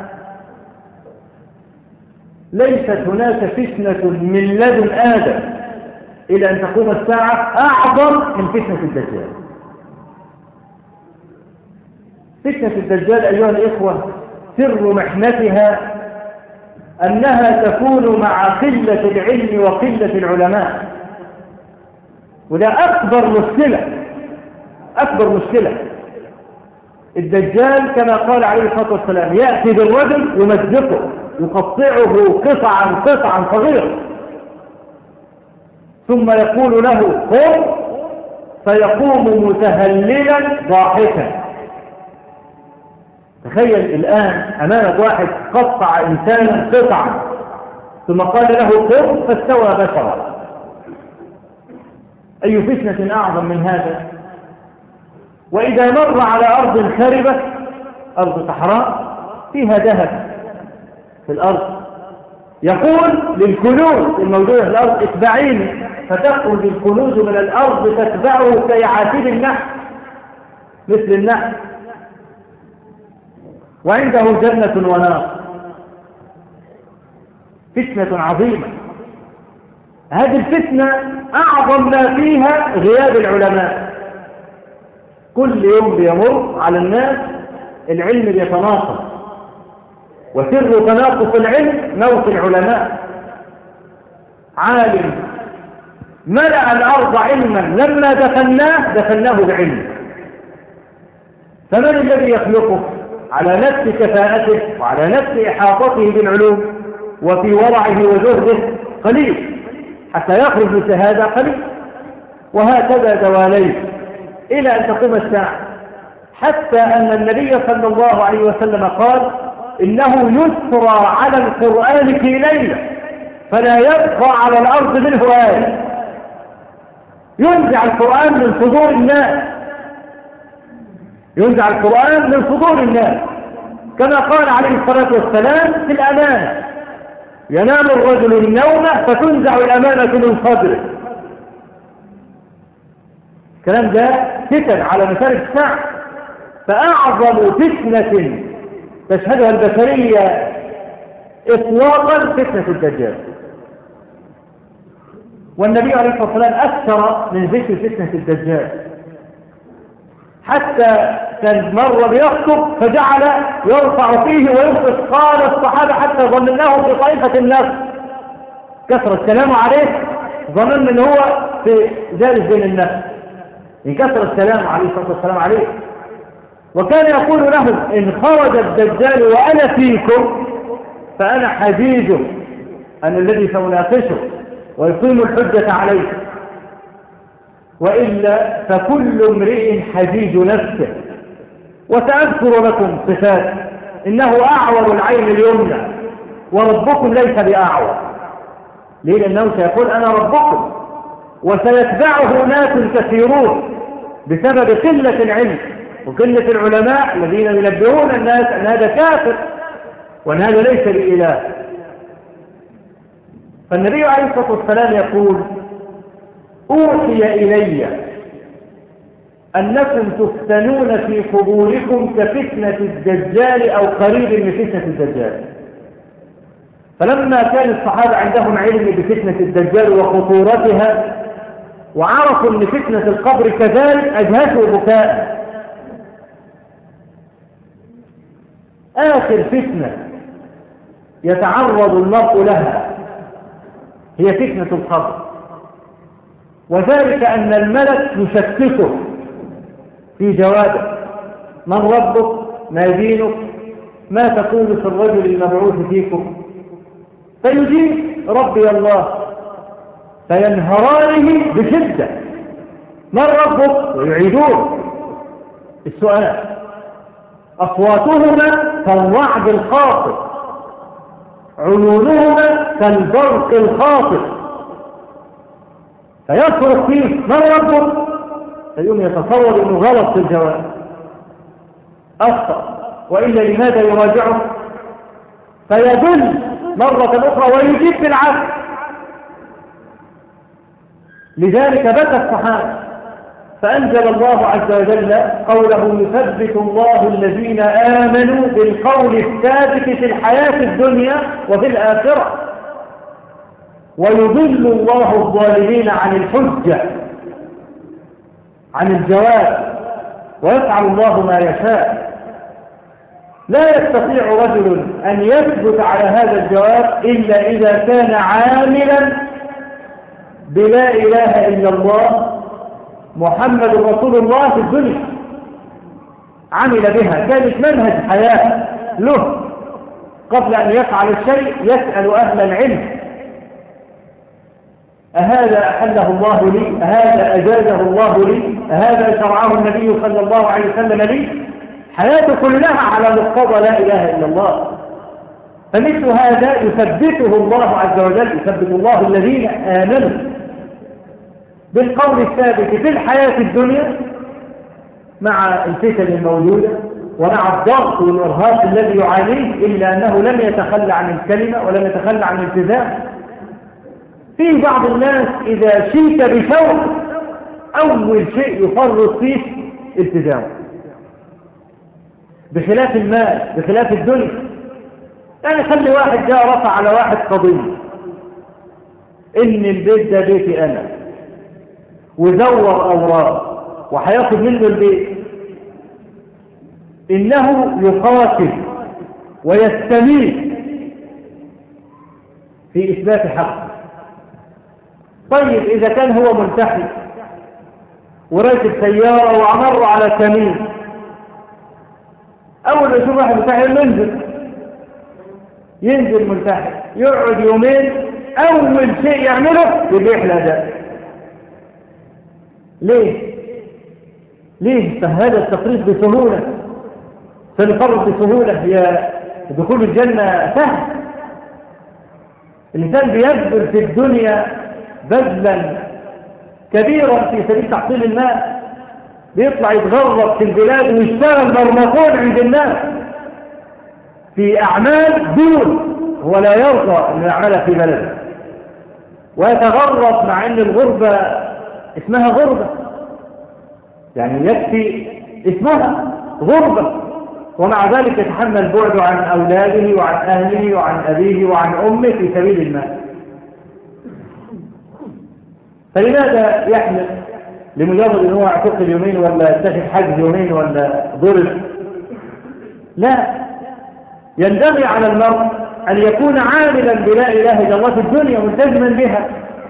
ليست هناك فتنة من لدن آدم إلى أن تقوم الساعة أعظم من فتنة الدجال. فتنة الدجال أيها الإخوة سر محنتها أنها تكون مع قلة العلم وقلة العلماء، وده أكبر مشكلة أكبر مشكلة. الدجال كما قال عليه الصلاة والسلام يأتي بالرجل يمزقه يقطعه قطعا قطعا صغيرة، ثم يقول له قم، فيقوم متهللا ضاحكا. تخيل الآن أمامك واحد قطع إنسانا قطعا ثم قال له قم فاستوى بشرا. أي فتنة أعظم من هذا؟ وإذا مر على أرض خربة، أرض صحراء فيها ذهب في الأرض، يقول للكنوز الموجودة في الأرض: اتبعيني، فتخرج الكنوز من الأرض تتبعه كيعاتب النحل، مثل النحل، وعنده جنة ونار. فتنة عظيمة. هذه الفتنة أعظم ما فيها غياب العلماء. كل يوم بيمر على الناس العلم بيتناقص، وسر تناقص العلم موت العلماء. عالم ملأ الأرض علما، لما دفناه دفناه بعلم، فمن الذي يخلقه على نفس كفاءته وعلى نفس إحاطته بالعلوم وفي ورعه وزهده؟ قليل، حتى يخرج مثل هذا قليل. وهكذا دواليك إلى أن تقوم الساعة، حتى أن النبي صلى الله عليه وسلم قال: إنه يسرى على القرآن في ليلة فلا يبقى على الأرض منه آية. ينزع القرآن من صدور الناس، ينزع القرآن من صدور الناس، كما قال عليه الصلاة والسلام في الأمانة: ينام الرجل النوم فتنزع الأمانة من صدره. الكلام ده فتن على مسار الساعة. فأعظم فتنة تشهدها البشرية إطلاقا فتنة الدجال. والنبي عليه الصلاة والسلام أكثر من ذكر فتنة الدجال، حتى كان مرة بيخطب فجعل يرفع فيه وينقص. قال الصحابة حتى ظنناه في طائفة الناس، كثر السلام عليه، ظنن ان هو في جالس بين الناس، ان كثر السلام عليه الصلاة والسلام عليه. وكان يقول لهم: إن خرج الدجال وأنا فيكم فأنا حجيجه، أنا الذي سأناقشه ويقيم الحجة عليه، وإلا فكل امرئ حجيج نفسه. وسأذكر لكم صفات: إنه أعور العين اليمنى وربكم ليس بأعور. ليه؟ لأنه سيقول: أنا ربكم. وسيتبعه ناس كثيرون بسبب قلة العلم وقلة العلماء الذين ينبهون الناس أن هذا كافر وأن هذا ليس بإله. فالنبي عليه الصلاة والسلام يقول: أوحي إلي أنكم تفتنون في قبوركم كفتنة الدجال أو قريب من فتنة الدجال. فلما كان الصحابة عندهم علم بفتنة الدجال وخطورتها وعرفوا أن فتنة القبر كذلك، أجهزوا بكاء. آخر فتنة يتعرض المرء لها هي فتنة القبر، وذلك أن الملك يشككه في جوابه: من ربك؟ ما دينك؟ ما تقول في الرجل المبعوث فيكم؟ فيجيب: ربي الله. فينهرانه بشدة: من ربك؟ ويعيدون السؤال. أصواتهما كالرعد الخاطف، عيونهما كالبرق الخاطف. فيصرخ فيه: من ربك؟ فيقوم يتصور انه غلط في الجواب، اخطأ، والا لماذا يراجعه؟ فيدل مرة اخرى ويجيب بالعكس. لذلك بكى الصحابة، فأنزل الله عز وجل قوله: يثبت الله الذين آمنوا بالقول الثابت في الحياة الدنيا وفي الآخرة، ويضل الله الظالمين عن الحجة، عن الجواب، ويفعل الله ما يشاء. لا يستطيع رجل أن يثبت على هذا الجواب إلا إذا كان عاملا بلا إله إلا الله محمد رسول الله في الدنيا، عمل بها، كانت منهج حياة له. قبل أن يفعل الشيء يسأل أهل العلم: أهذا أحله الله لي؟ أهذا أجازه الله لي؟ أهذا شرعه النبي صلى الله عليه وسلم لي؟ حياته كلها على مقتضى لا إله إلا الله. فمثل هذا يثبته الله عز وجل، يثبت الله الذين آمنوا بالقول الثابت في الحياة الدنيا مع الفتن الموجودة ومع الضغط والإرهاق الذي يعانيه، إلا أنه لم يتخلى عن الكلمة ولم يتخلى عن الالتزام. في بعض الناس إذا شيك بشوق أول شيء يفرط فيه التزامه، بخلاف المال، بخلاف الدنيا. يعني خلي واحد جاء رفع على واحد قضية إن البيت ده بيتي أنا، وزور أوراق وهياخد منه البيت، إنه يقاتل ويستميت في إثبات حقه. طيب إذا كان هو ملتحي وراكب سيارة وعمر على كمين، أول ما يشوف واحد ملتحي ينزل ينزل ملتحي، يقعد يومين، أول شيء يعمله يبيح الأداء. ليه؟ ليه؟ فهذا التفريط بسهولة، فالفرط بسهولة. هي دخول الجنة سهل. الإنسان بيبذل في الدنيا بذلا كبيرا في سبيل تحصيل المال، بيطلع يتغرب في البلاد ويشتغل مرمطون عند الناس في أعمال دون، هو لا يرضى أن يعملها في بلده، ويتغرب مع أن الغربة اسمها غربة، يعني يكفي اسمها غربة، ومع ذلك يتحمل بعده عن أولاده وعن أهله وعن أبيه وعن أمه في سبيل المال. فلماذا يحمل لمجرد أنه يعتقل يومين ولا يتخذ حجز يومين ولا ضرب؟ لا، ينبغي على المرء أن يكون عاملا بلا إله إلا الله في الدنيا ملتزما بها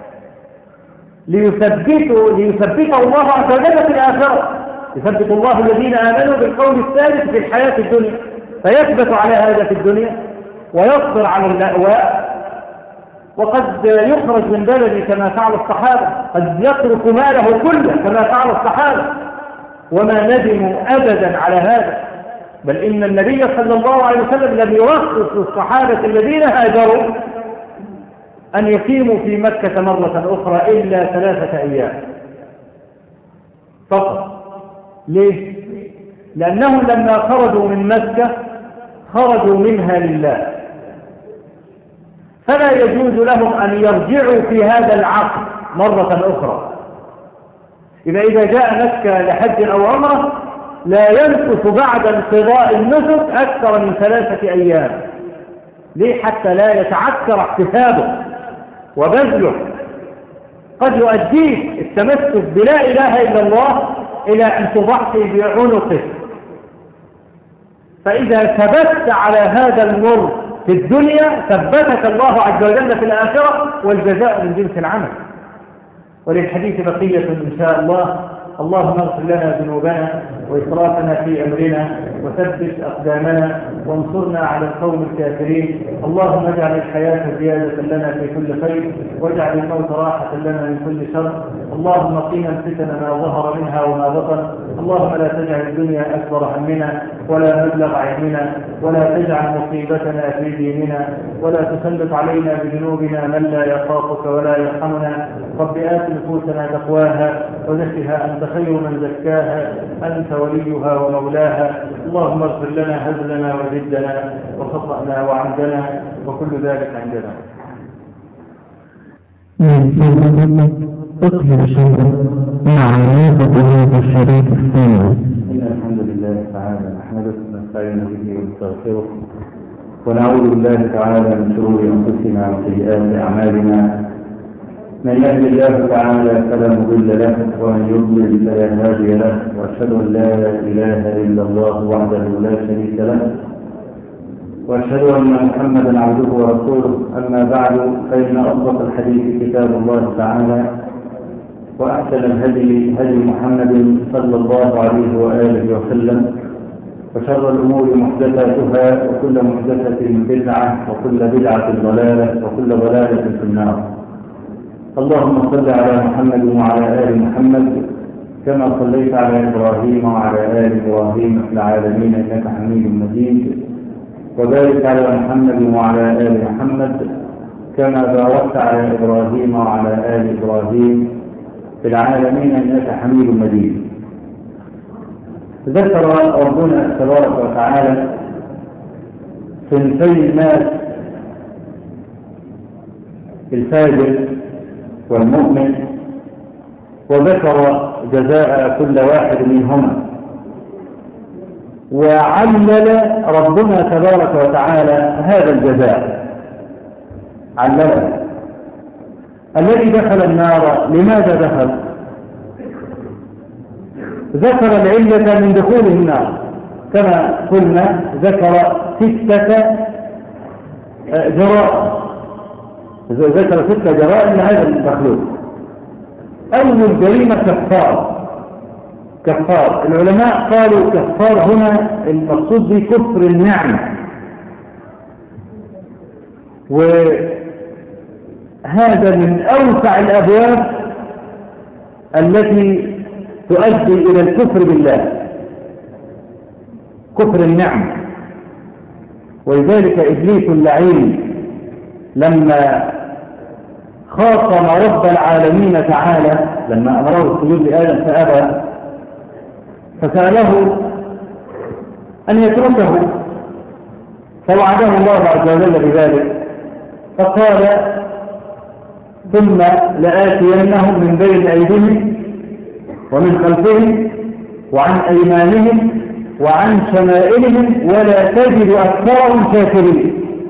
ليثبته ليثبته الله عز وجل في الآخرة. يثبت الله الذين آمنوا بالقول الثابت في الحياة الدنيا، فيثبت على هذا في الدنيا ويصبر على اللأواء، وقد يخرج من بلده كما فعل الصحابة، قد يترك ماله كله كما فعل الصحابة، وما ندموا أبدا على هذا. بل إن النبي صلى الله عليه وسلم لم يرخص للصحابة الذين هاجروا أن يقيموا في مكة مرة أخرى إلا ثلاثة أيام فقط. ليه؟ لأنهم لما خرجوا من مكة خرجوا منها لله، فلا يجوز لهم أن يرجعوا في هذا العقد مرة أخرى. إذا إذا جاء مكة لحج أو عمرة لا ينقص بعد انقضاء النسك أكثر من ثلاثة أيام. ليه؟ حتى لا يتعكر احتسابه وبذله، قد يؤديه التمسك بلا إله إلا الله إلى أن تضحي بعنقه. فإذا ثبت على هذا المر في الدنيا ثبتك الله عز وجل في الآخرة، والجزاء من جنس العمل. وللحديث بقية إن شاء الله. اللهم اغفر لنا ذنوبنا وإسرافنا في أمرنا وثبت أقدامنا وانصرنا على القوم الكافرين. اللهم اجعل الحياة زيادة لنا في كل خير، واجعل الموت راحة لنا من كل شر. اللهم قنا الفتن ما ظهر منها وما بطن. اللهم لا تجعل الدنيا أكبر همنا ولا مبلغ علمنا، ولا تجعل مصيبتنا في ديننا، ولا تسلط علينا بذنوبنا من لا يخافك ولا يرحمنا. رب آت نفوسنا تقواها وزكها أنت خير من زكاها، أنت وليها ومولاها. اللهم اغفر لنا هزلنا وجدنا وخطأنا وعمدنا وكل ذلك عندنا. أكمل شيئا مع علاقة هذا الشريك الثاني. إن الحمد لله تعالى نحمده ونستعين به ونستغفره ونعوذ بالله تعالى من شرور أنفسنا وسيئات أعمالنا. من يهد الله تعالى فلا مضل له، ومن يضلل فلا هادي له، واشهد ان لا اله الا الله وحده لا شريك له، واشهد ان محمدا عبده ورسوله. اما بعد، فان اصدق الحديث كتاب الله تعالى، واحسن الهدي هدي محمد صلى الله عليه واله وسلم، وشر الامور محدثاتها، وكل محدثه بدعه، وكل بدعه ضلاله، وكل ضلاله في النار. اللهم صل على محمد وعلى آل محمد كما صليت على إبراهيم وعلى آل إبراهيم في العالمين إنك حميد مجيد، وبارك على محمد وعلى آل محمد كما باركت على إبراهيم وعلى آل إبراهيم في العالمين إنك حميد مجيد. ذكر ربنا تبارك وتعالى صنفي الناس، الفاجر والمؤمن، وذكر جزاء كل واحد منهما، وعلل ربنا تبارك وتعالى هذا الجزاء، علله. الذي دخل النار لماذا دخل؟ ذكر العلة من دخوله النار كما قلنا، ذكر ستة جرائم، ذكر ستة جرائم لهذا المخلوق. أول جريمة كفار. كفار العلماء قالوا كفار هنا المقصود به كفر النعمة، وهذا من أوسع الأبواب التي تؤدي إلى الكفر بالله، كفر النعمة. ولذلك إبليس اللعين لما خاصم رب العالمين تعالى، لما أمره السجود لآدم فأبى، فسأله أن يتركه، فوعده الله عز وجل بذلك، فقال ثم لآتينهم من بين أيديهم ومن خلفهم وعن أيمانهم وعن شمائلهم ولا تجد أكثرهم شاكرين.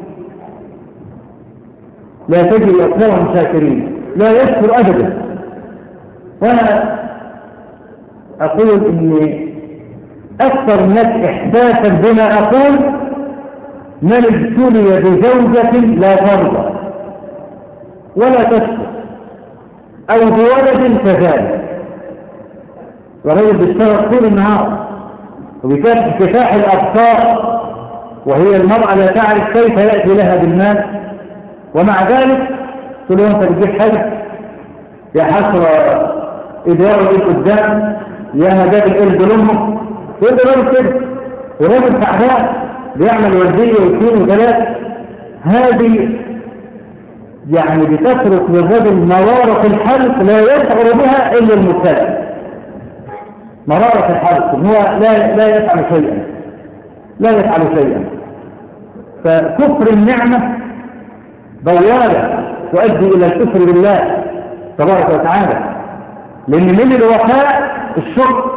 لا تجد أكثرهم شاكرين، لا يشكر أبدا. وأنا أقول إن أكثر الناس إحساسا بما أقول من ابتلي بزوجة لا ترضى ولا تشكر، أو بولد كذلك، ورجل بيشتغل طول النهار وبكافح كفاح الأبصار، وهي المرأة لا تعرف كيف يأتي لها بالمال، ومع ذلك تقول له أنت بتجيب حاجة يا حسرة إدارة إيه قدام يا هداك القرد لأمه، تقول له راجل كده، وراجل تعبان بيعمل وردية واثنين وثلاثة. هذه يعني بتترك للرجل مرارة الحلق لا يشعر بها إلا المبتلى. مرارة الحلق هو لا لا يفعل شيئا، لا يفعل شيئا. فكفر النعمة بوابة تؤدي إلى الكفر بالله تبارك وتعالى، لأن من الوفاء الشكر،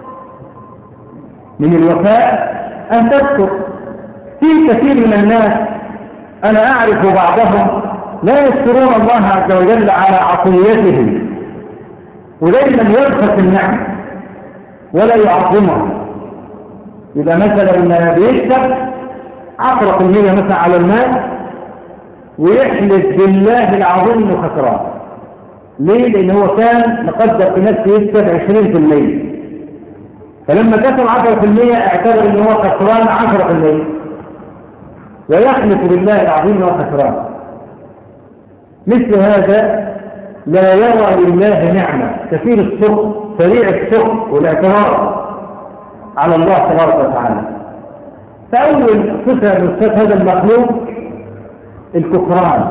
من الوفاء أن تشكر. في كثير من الناس أنا أعرف بعضهم لا يشكرون الله عز وجل على عطيتهم، ودائما يبخس النعم ولا يعظمها. يبقى مثلا بيكسب عشرة في المية مثلا على المال ويحلف بالله العظيم انه خسران. ليه؟ لان هو كان مقدر في نفسه يكسب عشرين في المية، فلما كسب عشرة في المية اعتبر ان هو خسران عشرة في المية ويحلف بالله العظيم انه خسران. مثل هذا لا يرى لله نعمة، كثير السخط، سريع السخط والاعتراض على الله تبارك وتعالى. فأول صفة من صفات هذا المخلوق الكفران.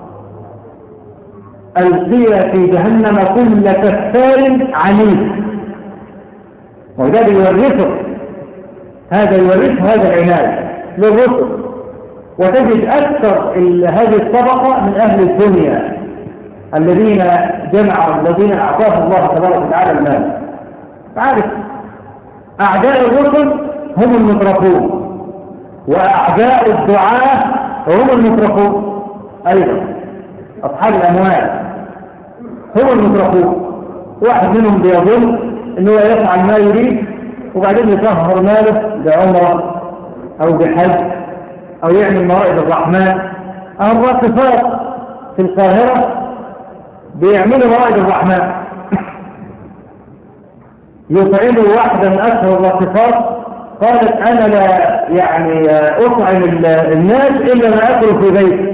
ألقي في جهنم كل كفار عنيد، وده بيورثه، هذا يورثه هذا العناد للرسل. وتجد أكثر هذه الطبقة من أهل الدنيا الذين جمعوا الذين أعطاهم الله تبارك وتعالى المال. عارف أعداء الرسل هم المترفون، وأعداء الدعاة هم المترفون أيضا. أصحاب الأموال هم المترفون، واحد منهم بيظن أنه يفعل ما يريد وبعدين يطهر ماله بعمرة أو بحج أو يعمل موائد الرحمن. أو الراقصات في القاهرة بيعملوا موائد الرحمن، يطعموا واحدة من أشهر الراقصات قالت أنا لا يعني أطعم الناس إلا ما أكل في بيتي،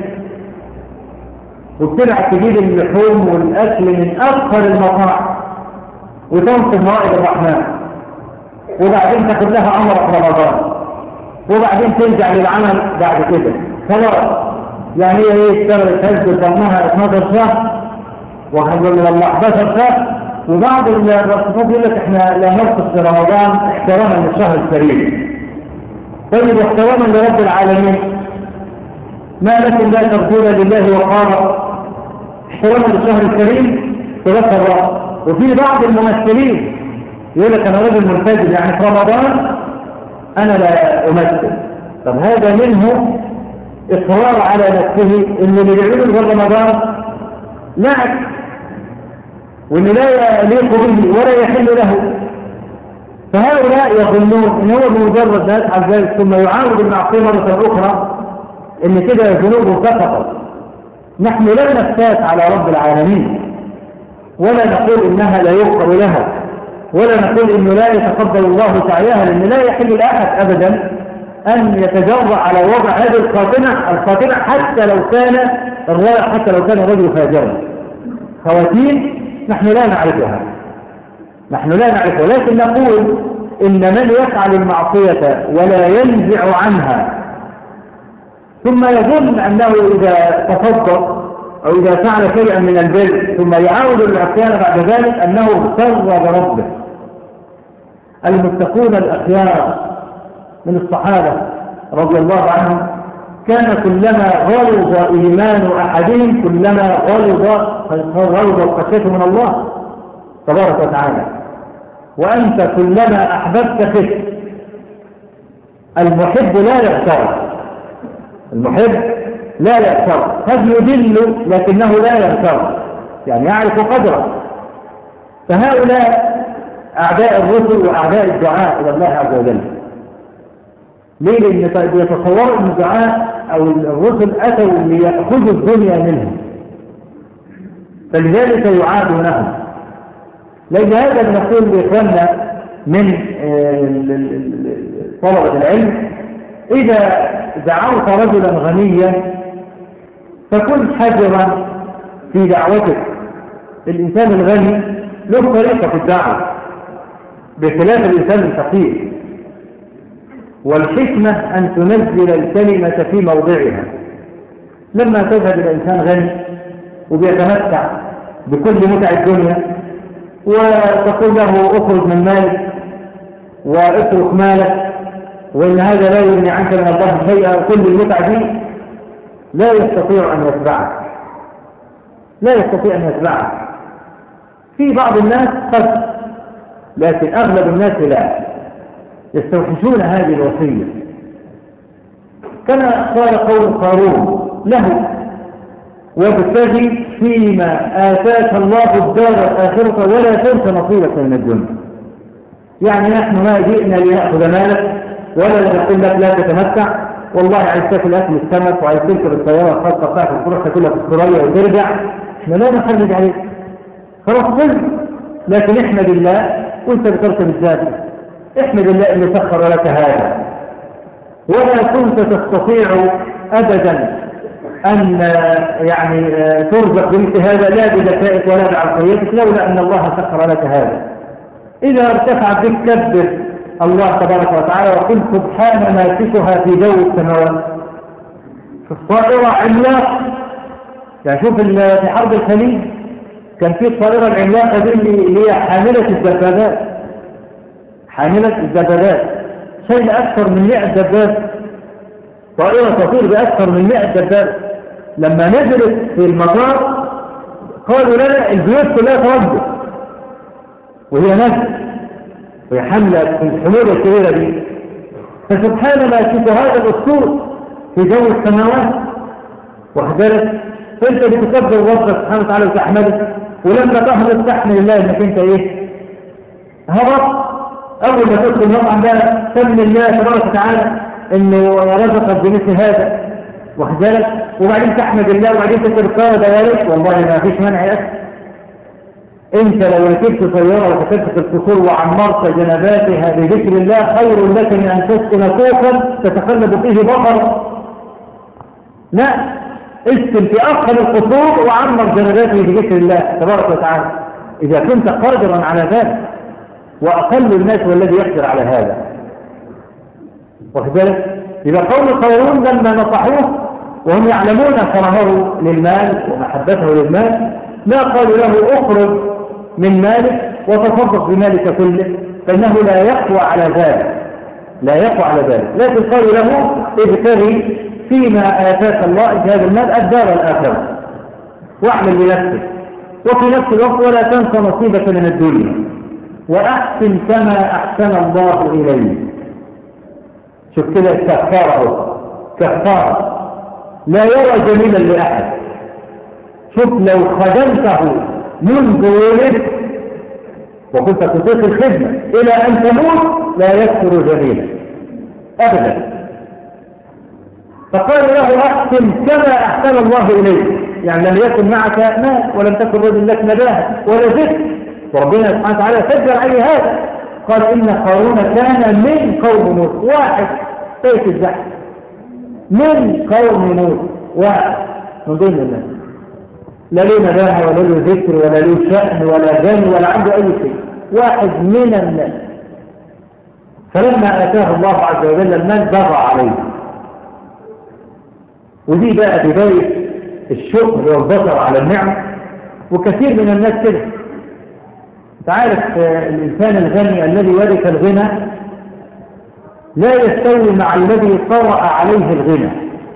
وبتلعب تجيب اللحوم والأكل من أكثر المطاعم وتنصب موائد الرحمن، وبعدين تاخد لها عمرة في رمضان، وبعدين ترجع للعمل بعد كده. خلاص يعني هي ايه اشتغلت هزت ضمنها اثناشر شهر وحضر الله احداشر شهر. وبعض الرسول يقول لك احنا لا نرقص في رمضان احتراما للشهر الكريم. طيب احتراما لرب العالمين، ما لكم لا ترجون لله وقارا احتراما للشهر الكريم تذكر الله. وفي بعض الممثلين يقول لك انا رجل ملتزم يعني في رمضان انا لا امثل. طب هذا منه اصرار على نفسه ان اللي بيعمله في رمضان لعب، وان لا يليق به ولا يحل له. فهؤلاء يظنون ان هو بمجرد ما يفعل ذلك ثم يعاود المعصيه مره اخرى ان كده ذنوبه سقطت. نحن لا نفتات على رب العالمين ولا نقول انها لا يغفر لها ولا نقول انه لا يتقبل الله سعيها، لان لا يحل لاحد ابدا ان يتجرأ على وضع هذه الخاتمه الخاتمه حتى لو كان الرائع حتى لو كان الرجل فاجرا. خواتيم نحن لا نعرفها، نحن لا نعرفها، ولكن نقول ان من يفعل المعصيه ولا ينزع عنها ثم يظن انه اذا تصدق او اذا فعل شيئا من البر ثم يعاود العصيان بعد ذلك انه اغتر بربه. المتقون الاخيار من الصحابه رضي الله عنهم كان كلما غلظ ايمان احدهم كلما غلظ غلظ الخشيه من الله تبارك وتعالى. وانت كلما احببت خفت. المحب لا يغتر، المحب لا يغتر، قد يدل لكنه لا يغتر، يعني يعرف قدره. فهؤلاء اعداء الرسل واعداء الدعاء الى الله عز وجل. ليه؟ لان يتصوروا ان الدعاء او الرسل اتوا ليأخذوا الدنيا منهم، فلذلك يعادونهم. لان هذا نقول لاخواننا من طلبة العلم اذا دعوت رجلا غنيا فكن حذرا في دعوتك. الانسان الغني له طريقة في الدعوة بخلاف الانسان الفقير، والحكمة أن تنزل الكلمة في موضعها. لما تذهب إلى إنسان غني وبيتمتع بكل متع الدنيا وتقول له اخرج من مالك واترك مالك وإن هذا لا يغني عنك من الله شيئا، كل المتع دي لا يستطيع أن يتبعك، لا يستطيع أن يتبعك. في بعض الناس قد، لكن أغلب الناس لا يستوحشون هذه الوصية. كما قال قول قارون له وابتغي فيما آتاك الله الدار الآخرة ولا تنس نصيبك من الدنيا. يعني نحن ما جئنا لنأخذ مالك ولا نقول لك لا تتمتع، والله عايز تاكل اكل السمك وعايز تركب الطياره الخاصه بتاعتك تروح تاكلها في السوريه وترجع، احنا لا نخرج عليك خلاص كل. لكن احمد الله وانت بتركب الذات، احمد الله اللي سخر لك هذا. ولا كنت تستطيع ابدا ان يعني ترزق بمثل هذا لا بذكائك ولا بعقليتك لولا ان الله سخر لك هذا. اذا ارتفع بك كبر الله تبارك وتعالى وقل سبحان ماسكها في جو السماوات. في الطائرة عملاق، يعني شوف في حرب الخليج كان في الطائرة العملاقة دي اللي هي حاملة الدبابات، حاملة الدبابات شيء أكثر من مئة دبابة، طائرة تطير بأكثر من مئة دبابة. لما نزلت في المطار قالوا لنا البيوت كلها تردد وهي نزلت وهي حملة الحمولة الكبيرة دي. فسبحان ما يشوف هذا الأسطول في جو السماوات واخبرت، فانت بتكبر ربك سبحانه وتعالى وتحمده، ولما تهبط تحمل الله انك انت ايه؟ هبط. اول ما تدخل المطعم ده سمي الله تبارك وتعالى انه رزقك بمثل هذا واخبرت، وبعدين تحمد الله وبعدين تتركها ذلك، والله ما فيش مانع يا اخي. انت لو ركبت طياره وكتبت القصور وعمرت جنباتها بذكر الله خير لك من ان تسكن كوخا تتقلب فيه بقر. لا، اسكن في افخر القصور وعمر جنباته بذكر الله تبارك وتعالى اذا كنت قادرا على ذلك، واقل الناس هو الذي يقدر على هذا. واخد بالك؟ اذا قوم قارون لما نصحوه وهم يعلمون كرهه للمال ومحبته للمال لا قالوا له اخرج من مالك وتصدق بمالك كله، فإنه لا يقوى على ذلك، لا يقوى على ذلك. لكن قالوا له ابتغي فيما آتاك الله هذا المال الدار الآخرة واعمل بنفسك، وفي نفس الوقت ولا تنسى نصيبك من الدنيا وأحسن كما أحسن الله إليك. شوف كده كفارة كفارة لا يرى جميلا لأحد. شوف لو خدمته منذ ولد وكنت تطيق الخدمة إلى أن تموت لا يكثر جميلا أبدا. فقال له أحسن كما أحسن الله إليك، يعني لم يكن معك مال ولم تكن رجل لك نباهة ولا ذكر، وربنا سبحانه وتعالى سجل عليه هذا. قال إن قارون كان من قوم نوح، واحد سيف الزحف من قوم نوح، واحد من ضمن الناس، لا له نباهة ولا له ذكر ولا له شأن ولا جن ولا عنده أي شيء، واحد من الناس. فلما آتاه الله عز وجل المال بغى عليه. ودي بقى بداية الشكر والبصر على النعمة. وكثير من الناس كده، تعرف الإنسان الغني الذي ورث الغنى لا يستوي مع الذي طرأ عليه الغنى.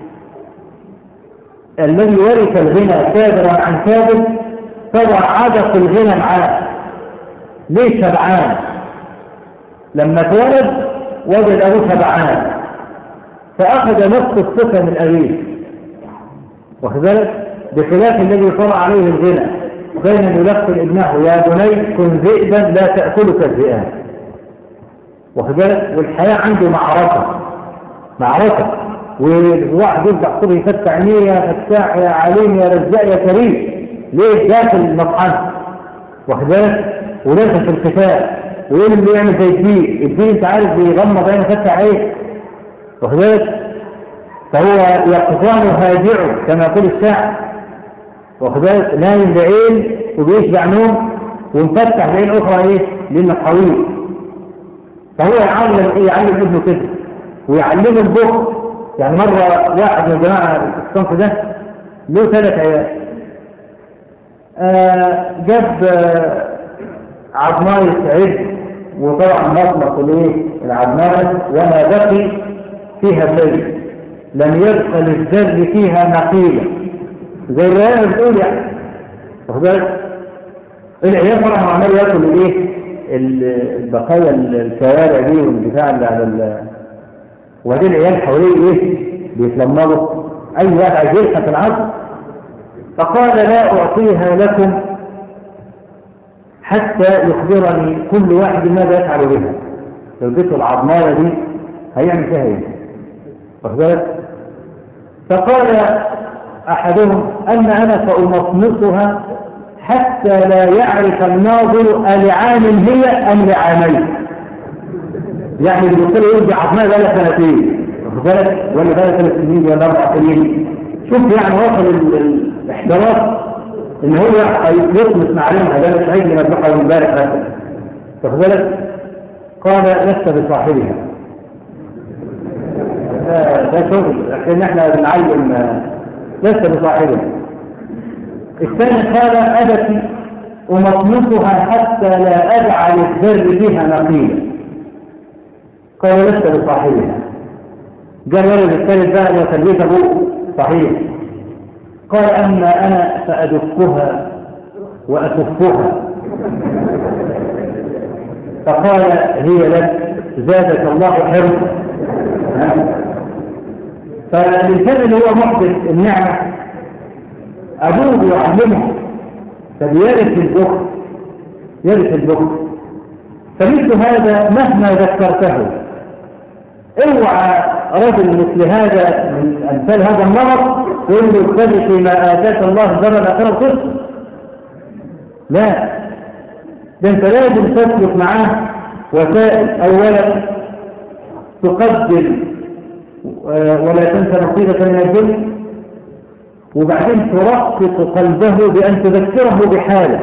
الذي ورث الغنى كابرا عن كابر فوعدق الغنى معاه. ليه شبعان؟ لما اتولد وجد أبوه شبعان فأخذ نفس الصفة من أبيه، واخد بالك؟ بخلاف الذي طرأ عليه الغنى بين يلقن ابنه يا بني كن ذئبا لا تأكلك الذئاب، واخد بالك؟ والحياة عنده معركة معركة، والواحد يرجع صبح يفتح عينيه يا فتاح يا عليم يا رزاق يا كريم، ليه داخل المطعم، واخد بالك؟ وداخل في القتال ويقول اللي يعمل زي الدين، الدين انت عارف بيغمض عينه فتح عين، واخد بالك؟ فهو يقظان هاجعه كما يقول الشاعر، واخد بالك؟ نايم بعين وبيشبع نوم ومفتح بعين اخرى ايه؟ لانه طويل. فهو يعلم ايه؟ يعلم ابنه كده ويعلمه البخل. يعني مرة واحد من الجماعة الصنف ده له ثلاث عيال، آه جاب آه عظماية عد، وطبعا مطلق الايه؟ العظماية وما بقي فيها شيء لم يدخل الذر فيها نقيلة، زي الرواية بتقول يعني، واخد بالك؟ العيال طبعا عمال ياكل الايه؟ البقايا الشوارع دي والبتاع اللي على ال وبعدين العيال حواليه ايه؟ بيتلمضوا، اي واحد عايز يلحق العصر. فقال لا اعطيها لكم حتى يخبرني كل واحد ماذا يفعل بها. لو اديته العظمايه دي هيعمل فيها ايه؟ واخد بالك؟ فقال احدهم ان انا سامصمصها حتى لا يعرف الناظر ألعام هي ام لعامين. يعني الدكتور يرجع عظمها بقى لها سنتين واخد بالك، ولا بقى ثلاث سنين ولا اربع سنين. شوف يعني وصل الاحتراف ان هو يطمس معلومها. ده مش عيد مذبوحه من امبارح مثلا واخد بالك. قال لست بصاحبها. ده شغل عشان احنا بنعلم لست بصاحبها. الثاني قال ابتي امطمطها حتى لا اجعل الذر بها نقيلا. قال لست بصاحبها. جاء الولد الثالث بقى وتلبيته صحيح. قال اما انا فادكها واتفها. فقال هي لك زادك الله حرصا. فالإنسان اللي هو محدث النعمة أبوه يعلمه فبيرث البخل يرث البخل. فمثل هذا مهما ذكرته اوعى رجل مثل هذا من أمثال هذا النمط يقول له اتبع فيما آتاك الله الدار الآخرة القسط. لا، ده انت لازم تسلك معاه وسائل. اولا تقدر ولا تنسى نصيبك من الدنيا، وبعدين ترقق قلبه بأن تذكره بحاله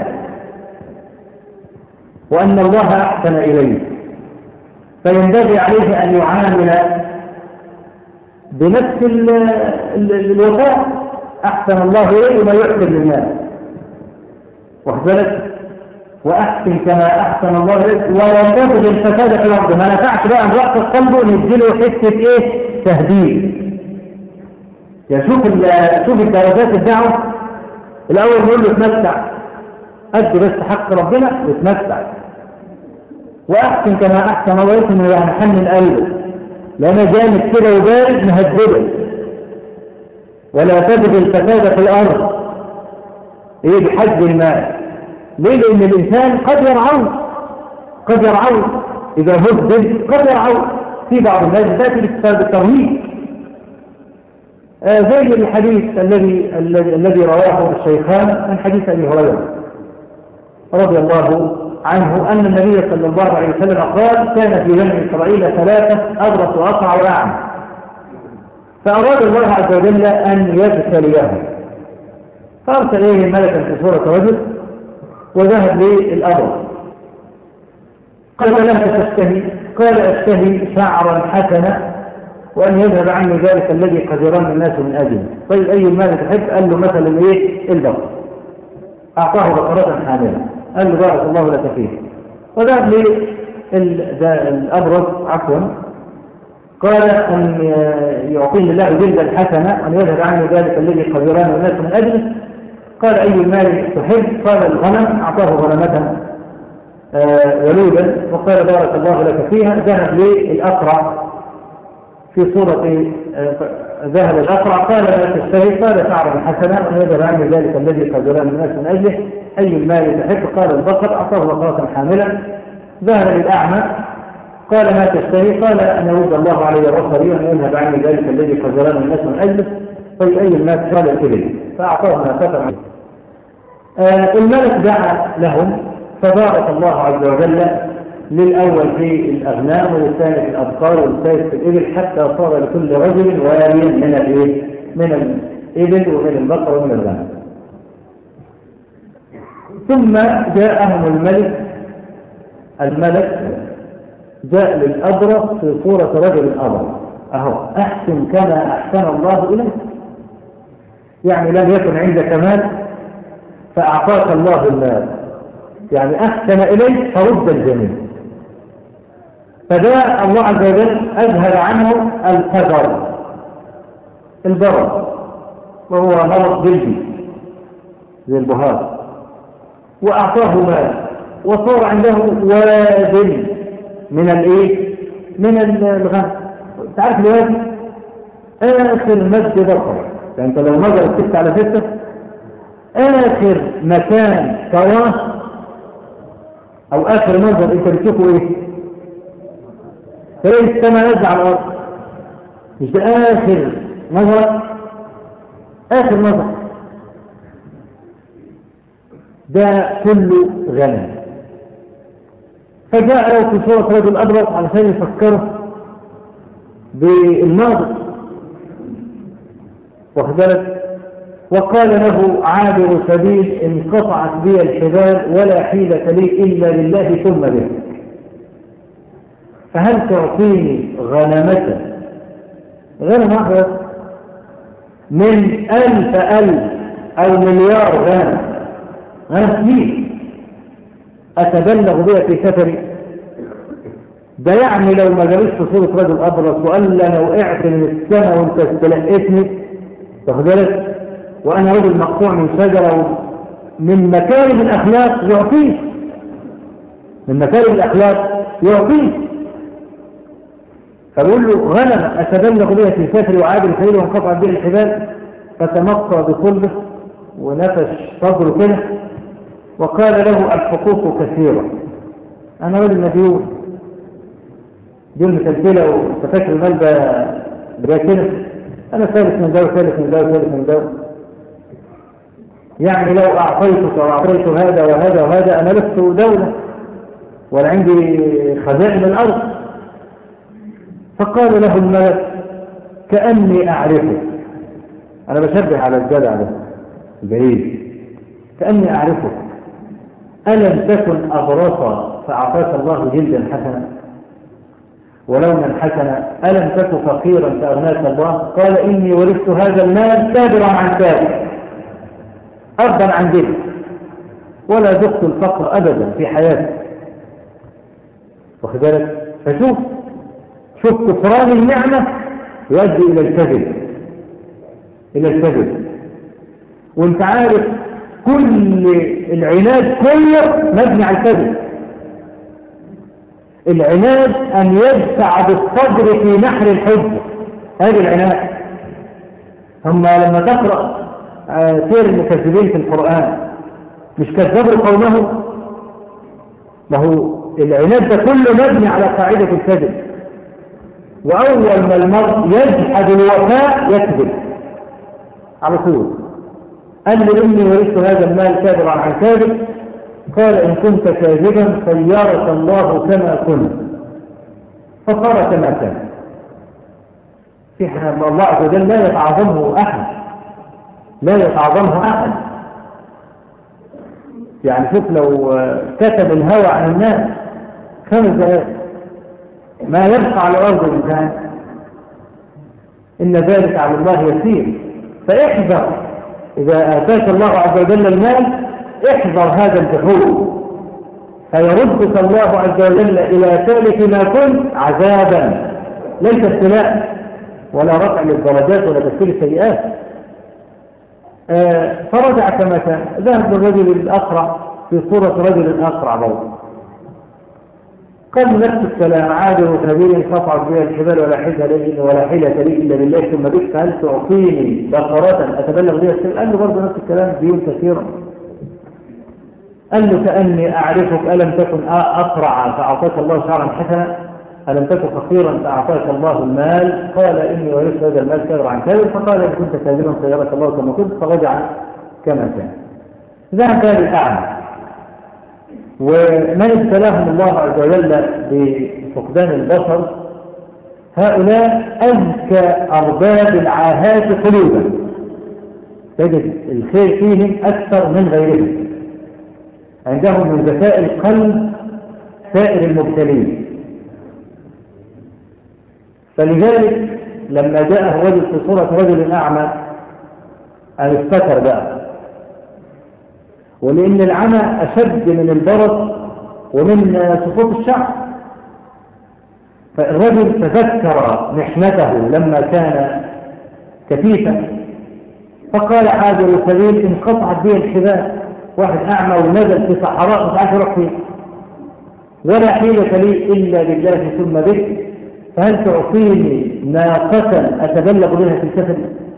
وأن الله أحسن إليه. فينبغي عليه أن يعامل بنفس الوفاء. أحسن الله إليه وما يحسن للناس واخد بالك. وأحسن كما أحسن الله إليك ولا تبغ الفساد في الأرض. ما نفعش بقى أن رقق قلبه نديله حسة إيه؟ تهديد. يعني شوف شوف الدرجات الدعوة. الأول نقول له اتمتع، أدي بس حق ربنا واتمتع. وأحسن كما أحسن الله إليك إنه يعني حنن قلبه، لأن جامد كده وبارد مهدده. ولا تبغ الفساد في الأرض إيه بحج المال. ليه؟ لأن الإنسان قد يرعون قد يرعون إذا هدد قد يرعون. في بعض الناس تأتي بالترهيب آه زي الحديث الذي الذي رواه الشيخان من حديث أبي هريرة رضي الله عنه أن النبي صلى الله عليه وسلم قال كان في بني إسرائيل ثلاثة أبرص وأقع وأعمى، فأراد الله عز وجل أن يبتليهم فأرسل إليه ملكا في صورة رجل وذهب للأبرص. قال له تشتهي؟ قال أشتهي شعرا حسنا وأن يذهب عني ذلك الذي قد يرمي الناس من أجله. طيب أي المال تحب؟ قال له مثلا إيه؟ البقر. أعطاه بقرة حاملة. قال له بارك الله لك فيه. وذهب للأبرص عفوا قال أن يعطيه الله جلدا حسنا وأن يذهب عني ذلك الذي قد يرمي الناس من أجله. قال أي المال تحب؟ قال الغنم. أعطاه غنمة آه ولودا وقال بارك الله لك فيها. ذهب للأقرع في صورة آه ذهب الأقرع قال لا تشتهي؟ قال شعرا حسنا وأن يذهب عني ذلك الذي قد يرمي الناس من أجله. أي المال تحب؟ قال البقر. أعطاه بقرة حاملة. ذهب للأعمى قال ما تشتهي؟ قال أن يرد الله علي بصري وأن يذهب عني ذلك الذي قد يرمي الناس من أجله. طيب أي المال؟ قال الإبل. فأعطاه ما فتح عنه. آه الملك دعا لهم فبارك الله عز وجل للأول في الأغنام وللثاني في الأبقار والثالث في الإبل حتى صار لكل رجل واليا من الإيه؟ من الإبل ومن البقر ومن الغنم. ثم جاءهم الملك الملك جاء للأبرص في صورة رجل أبرص. أهو أحسن كما أحسن الله إليك. يعني لم يكن عندك مال فأعطاك الله المال، يعني أحسن إليك فرد الجميل. فده الله عز وجل أذهب عنه القدر البرد وهو مرض جلدي زي البهار، وأعطاه مال وصار عنده واد من الايه من الغنم. تعرف الواد آخر مد بصر، يعني انت لو نظر الست على ستة آخر مكان سواه أو آخر منظر أنت بتشوفه إيه؟ تلاقي السماء نازله على الارض. مش ده اخر نظر، اخر نظر، ده كله غنم. فجاء له في صورة رجل أبرص علشان يفكره بالماضي، واخدلت، وقال له عابر سبيل انقطعت بي الحبال ولا حيلة لي إلا لله ثم به، فهل تعطيني غنمة غنم واحدة من ألف ألف أو مليار غنم، غنم كبير أتبلغ بها في سفري؟ ده يعني لو ما جاليش في صورة رجل أبرص وقال لي أنا وقعت من السماء وأنت استلقيتني، تاخدلك، وأنا رجل مقطوع من شجرة، من مكارم الأخلاق يعطيك، من مكارم الأخلاق يعطيك. فبقول له غنم أتبلغ بها في سفري وعابر سبيل وانقطعت به الحبال، فتمطى بصلبه ونفش صدره كده وقال له الحقوق كثيرة، أنا رجل مديون، ديون متسجلة وتفكر المال ده كده، أنا ثالث من ده وثالث من ده وثالث من ده، يعني لو أعطيتك وأعطيت هذا وهذا وهذا أنا لست دولة ولا عندي خزائن الأرض. فقال له الملك كأني أعرفك، أنا بشبه على الجدع ده بعيد، كأني أعرفك، ألم تكن أبرص فأعطاك الله جلدا حسنا ولونا حسنا، ألم تكن فقيرا فأغناك الله؟ قال إني ورثت هذا المال كابرا عن كابر، أرضا عن جد، ولا ذقت الفقر أبدا في حياتي. واخد بالك؟ فشوف شوف كفران النعمة يؤدي إلى الكذب، إلى الكذب. وانت عارف كل العناد كله مبني على الكذب. العناد أن يدفع بالصبر في نحر الحج، هذه العناد. هم لما تقرأ سير المكذبين في القرآن مش كذبوا قومهم؟ ما هو العناد ده كله مبني على قاعدة الكذب، وأول ما المرء يجحد الوفاء يكذب على طول. قال لي إني ورثت هذا المال كابرا عن كاذب، قال إن كنت كاذبا خيرك الله كما كنت فصار كما كان. في حين الله عز وجل لا يتعظمه أحد، لا يتعظمه أحد. يعني شوف لو كتب الهوى عن الناس خمس دقائق ما يبقى على أرض الإنسان، إن ذلك على الله يسير. فاحذر إذا آتاك الله عز وجل المال، احذر هذا الجحود، فيردك الله عز وجل إلى ثالث ما كنت عذابا، ليس ابتلاء ولا رفع للدرجات ولا تكفير السيئات. آه فرجع كما كان، ذهب الرجل الأقرع في صورة رجل أقرع برضه، قال نفس الكلام، عابر سبيل قطعت بها الحبال ولا حيلة لي ولا حيلة لي إلا بالله ثم بك، فهل تعطيني بقرة أتبلغ بها السبيل؟ قال له برضه نفس الكلام، ديون كثيرة. قال له كأني أعرفك، ألم تكن أقرع فأعطاك الله شعرا حسنا، ألم تكن فقيرا فأعطاك الله المال؟ قال إني ورثت هذا المال كابر عن كابر، فقال إن كنت كاذبا خيرك الله كما كنت، فرجع كما كان. ذهب كان الأعمى، ومن ابتلاهم الله عز وجل بفقدان البصر هؤلاء أذكى أرباب العاهات قلوبا، تجد الخير فيهم أكثر من غيرهم، عندهم من ذكاء القلب سائر المبتلين. فلذلك لما جاءه رجل في صورة رجل أعمى أن افتكر بقى، ولأن العمى أشد من البرص ومن سقوط الشعر، فالرجل تذكر محنته لما كان كفيفا، فقال عابر سبيل انقطعت به الحبال، واحد أعمى ونزل في صحراء مش عارف يروح فيه، ولا حيلة لي إلا بالله ثم بك، فهل تعطيني ناقة أتبلغ بها في السفر؟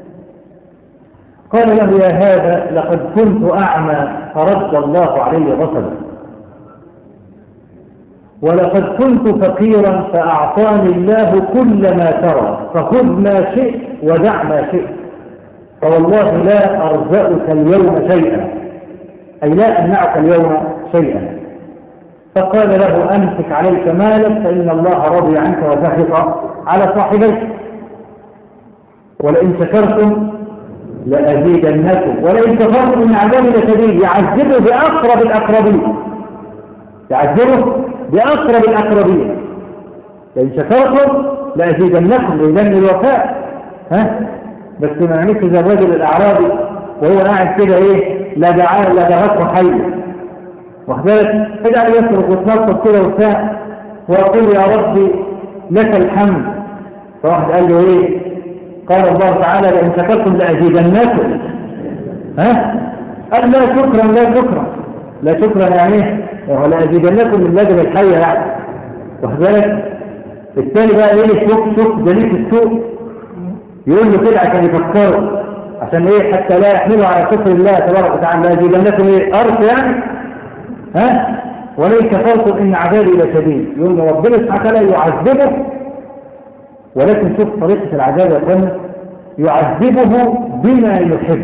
قال له يا هذا لقد كنت أعمى فرد الله علي بصري. ولقد كنت فقيرا فأعطاني الله كل ما ترى، فخذ ما شئت ودع ما شئت، فوالله لا أرزقك اليوم شيئا، أي لا أمنعك اليوم شيئا. فقال له أمسك عليك مالك فإن الله رضي عنك وسخط على صاحبيك، ولئن شكرتم لأزيدنكم ولئن كفرتم إن عذابي لشديد. يعذبه بأقرب الأقربين، يعذبه بأقرب الأقربين. لئن شكرتم لأزيدنكم لأن الوفاء. ها بس ما نعملش زي الرجل الأعرابي وهو قاعد كده إيه لا دعاء لا دعاء حي واخدالك فجأة يصرخ وتنطط كده وبتاع ويقول يا ربي لك الحمد. فواحد قال له إيه؟ قال الله تعالى لئن شكرتم لأزيدنكم. ها قال لا شكرا لا شكرا لا شكرا يعني ايه ولا أزيدنكم من لجل الحية يعني واخدالك. الثاني بقى ايه شوف شوف دليل السوق يقول له كده عشان يفكره عشان ايه حتى لا يحمله على كفر الله تبارك وتعالى. لا أزيدنكم ايه أرض يعني ها ولئن كفرتم إن عذابي لشديد. يقول له ربنا سبحانه وتعالى يعذبه، ولكن شوف طريقة العذاب يا اخوانا يعذبه بما يحب،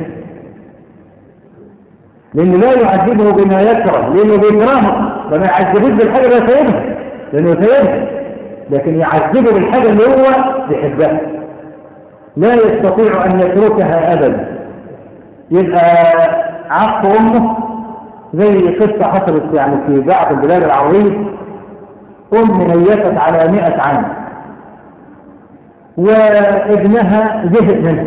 لأنه لا يعذبه بما يكره لأنه بيكرهه. لما يعذبه بالحاجة اللي يسيبها لأنه يسيبها، لكن يعذبه بالحاجة اللي هو يحبها لا يستطيع أن يتركها أبدا. يبقى عق أمه زي قصة حصلت يعني في بعض البلاد العربية. أم ميتت على مئة عام وابنها زهق منها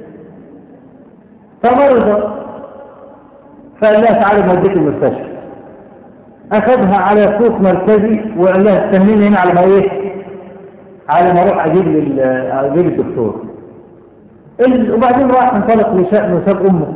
فمرض، فقال لها تعالى نوديك المستشفى. أخذها على سوق مركزي وقال لها استنيني هنا على ما ايه على ما اروح اجيب اجيب الدكتور. وبعدين راح انطلق لشأن وساب امه.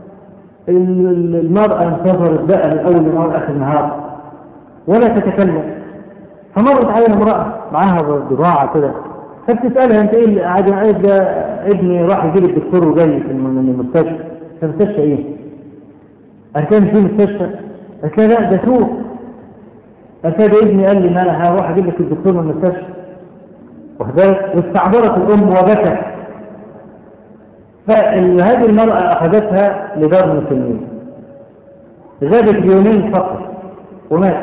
المرأة انتظرت بقى من اول النهار اخر النهار ولا تتكلم. فمرت عليها امرأة معاها بضاعة كده فبتسألها انت ايه اللي قاعد عايز ده؟ ابني راح يجيب الدكتور وجاي من المستشفى. المستشفى ايه؟ قالت لها مش في مستشفى؟ قالت لها لا ده سوق. قالت لها ده ابني قال لي ما انا هروح اجيب لك الدكتور من المستشفى واخدالك. واستعبرت الام وبكت. فهذه المرأة اخذتها لدار المسلمين، غابت يومين فقط ومات.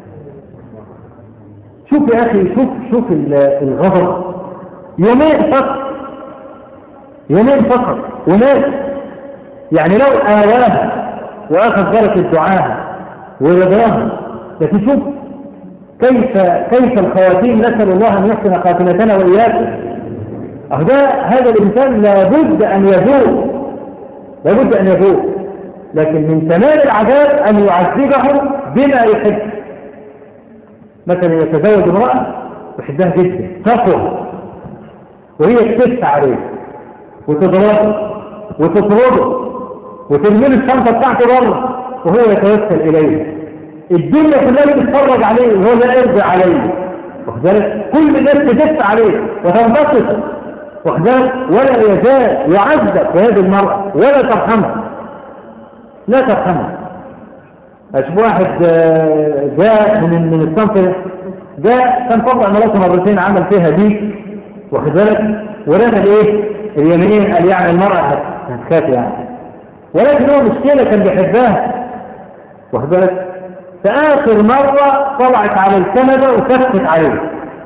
شوف يا أخي شوف شوف الغضب يومين فقط يومين فقط ومات. يعني لو آواها وأخذ بركة دعاها ورضاها. لكن شوف كيف كيف الخواتيم. نسأل الله أن يحسن خاتمتنا وإياكم. هذا الإنسان لابد أن يذوق لابد أن يذوق لكن من تمام العذاب أن يعذبه بما يحب. مثلا يتزوج امرأة يحبها جدا تقوى وهي تكف عليه وتضربه وتطرده وترمي الشنطة بتاعته بره وهو يتوسل إليه. الدنيا كلها بتتفرج عليه وهو لا يرضى عليه واخدالك. كل الناس تكف عليه وتنبسط واخدالك ولا يزال يعذب بهذه المرأة ولا ترحمها لا ترحمها. أشوف واحد جاء من من الصنف جاء كان طبع مراته مرتين عمل فيها دي واخد بالك ورمى الايه اليمين. قال يعني المرأة هتخاف يعني، ولكن هو مشكلة كان بيحبها واخد بالك. فآخر مرة طلعت على الكنبة وكفت عليه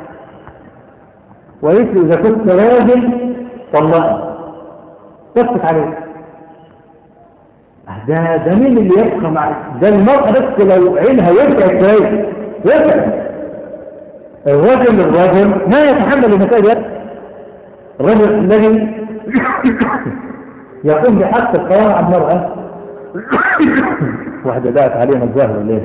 وقالت له إذا كنت راجل طلقني. كفت عليه. ده ده مين اللي يبقى مع ده؟ المرأة بس لو عينها يبقى كويس يبقى. الرجل الرجل ما يتحمل المسائل. الرجل الذي يقوم بحق القوام على المرأة. واحدة دعت علينا الزهر ليه؟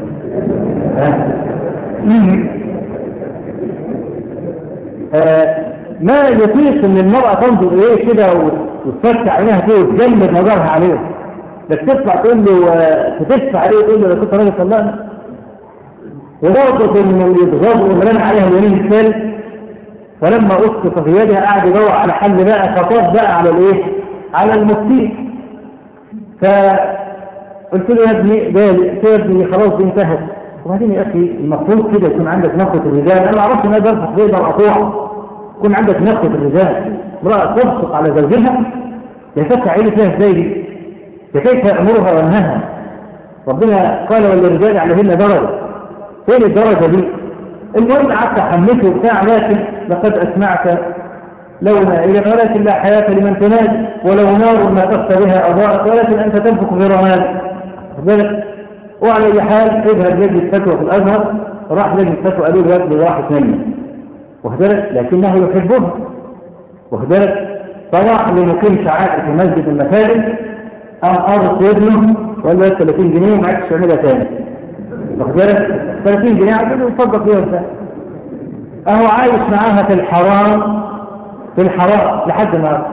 ما يطيق ان المرأة تنظر اليه كده وتفتح عينها كده وتجمد نظرها عليه. بس تطلع تقول له تدفع عليه تقول له كنت راجل طلقني. وضغطت انه يتغاض وملان عليها اليمين الثالث. فلما اسقط في يدها قاعد يدور على حل بقى خطاب بقى على الايه؟ على المفتي. فقلت له يا ابني قال يا ابني خلاص دي انتهت وبعدين يا أخي المفروض كده يكون عندك نخوة الرجال. أنا ما أعرفش إن هذا يرفق بين المقطوع، يكون عندك نخوة الرجال. امرأة تبصق على زوجها يفتح عيني فيها ازاي دي؟ كيف يأمرها وينهاها؟ ربنا قال وللرجال عليهن درجة. فين الدرجة دي؟ المهم قعدت حملته وبتاع، لكن لقد أسمعت لونا إلى ولكن لا حياة لمن تنادي، ولو نار ما تخشى بها أضاءت ولكن أنت تنفق في رمال. ذلك وعلى أي حال اذهب يجلس فتوى في الأزهر، راح يجلس فتوى أبيه ويجلس راح اثنين وخذلك، لكنه يحبه وخذلك. طلع لمقيم شعائر في مسجد المساجد أم أرض ابنه وقال له ثلاثين جنيه وما عادش تعملها تاني وخذلك. ثلاثين جنيه عادش يتصدق فيها ازاي؟ أهو عايش معاها في الحرام في الحرام لحد ما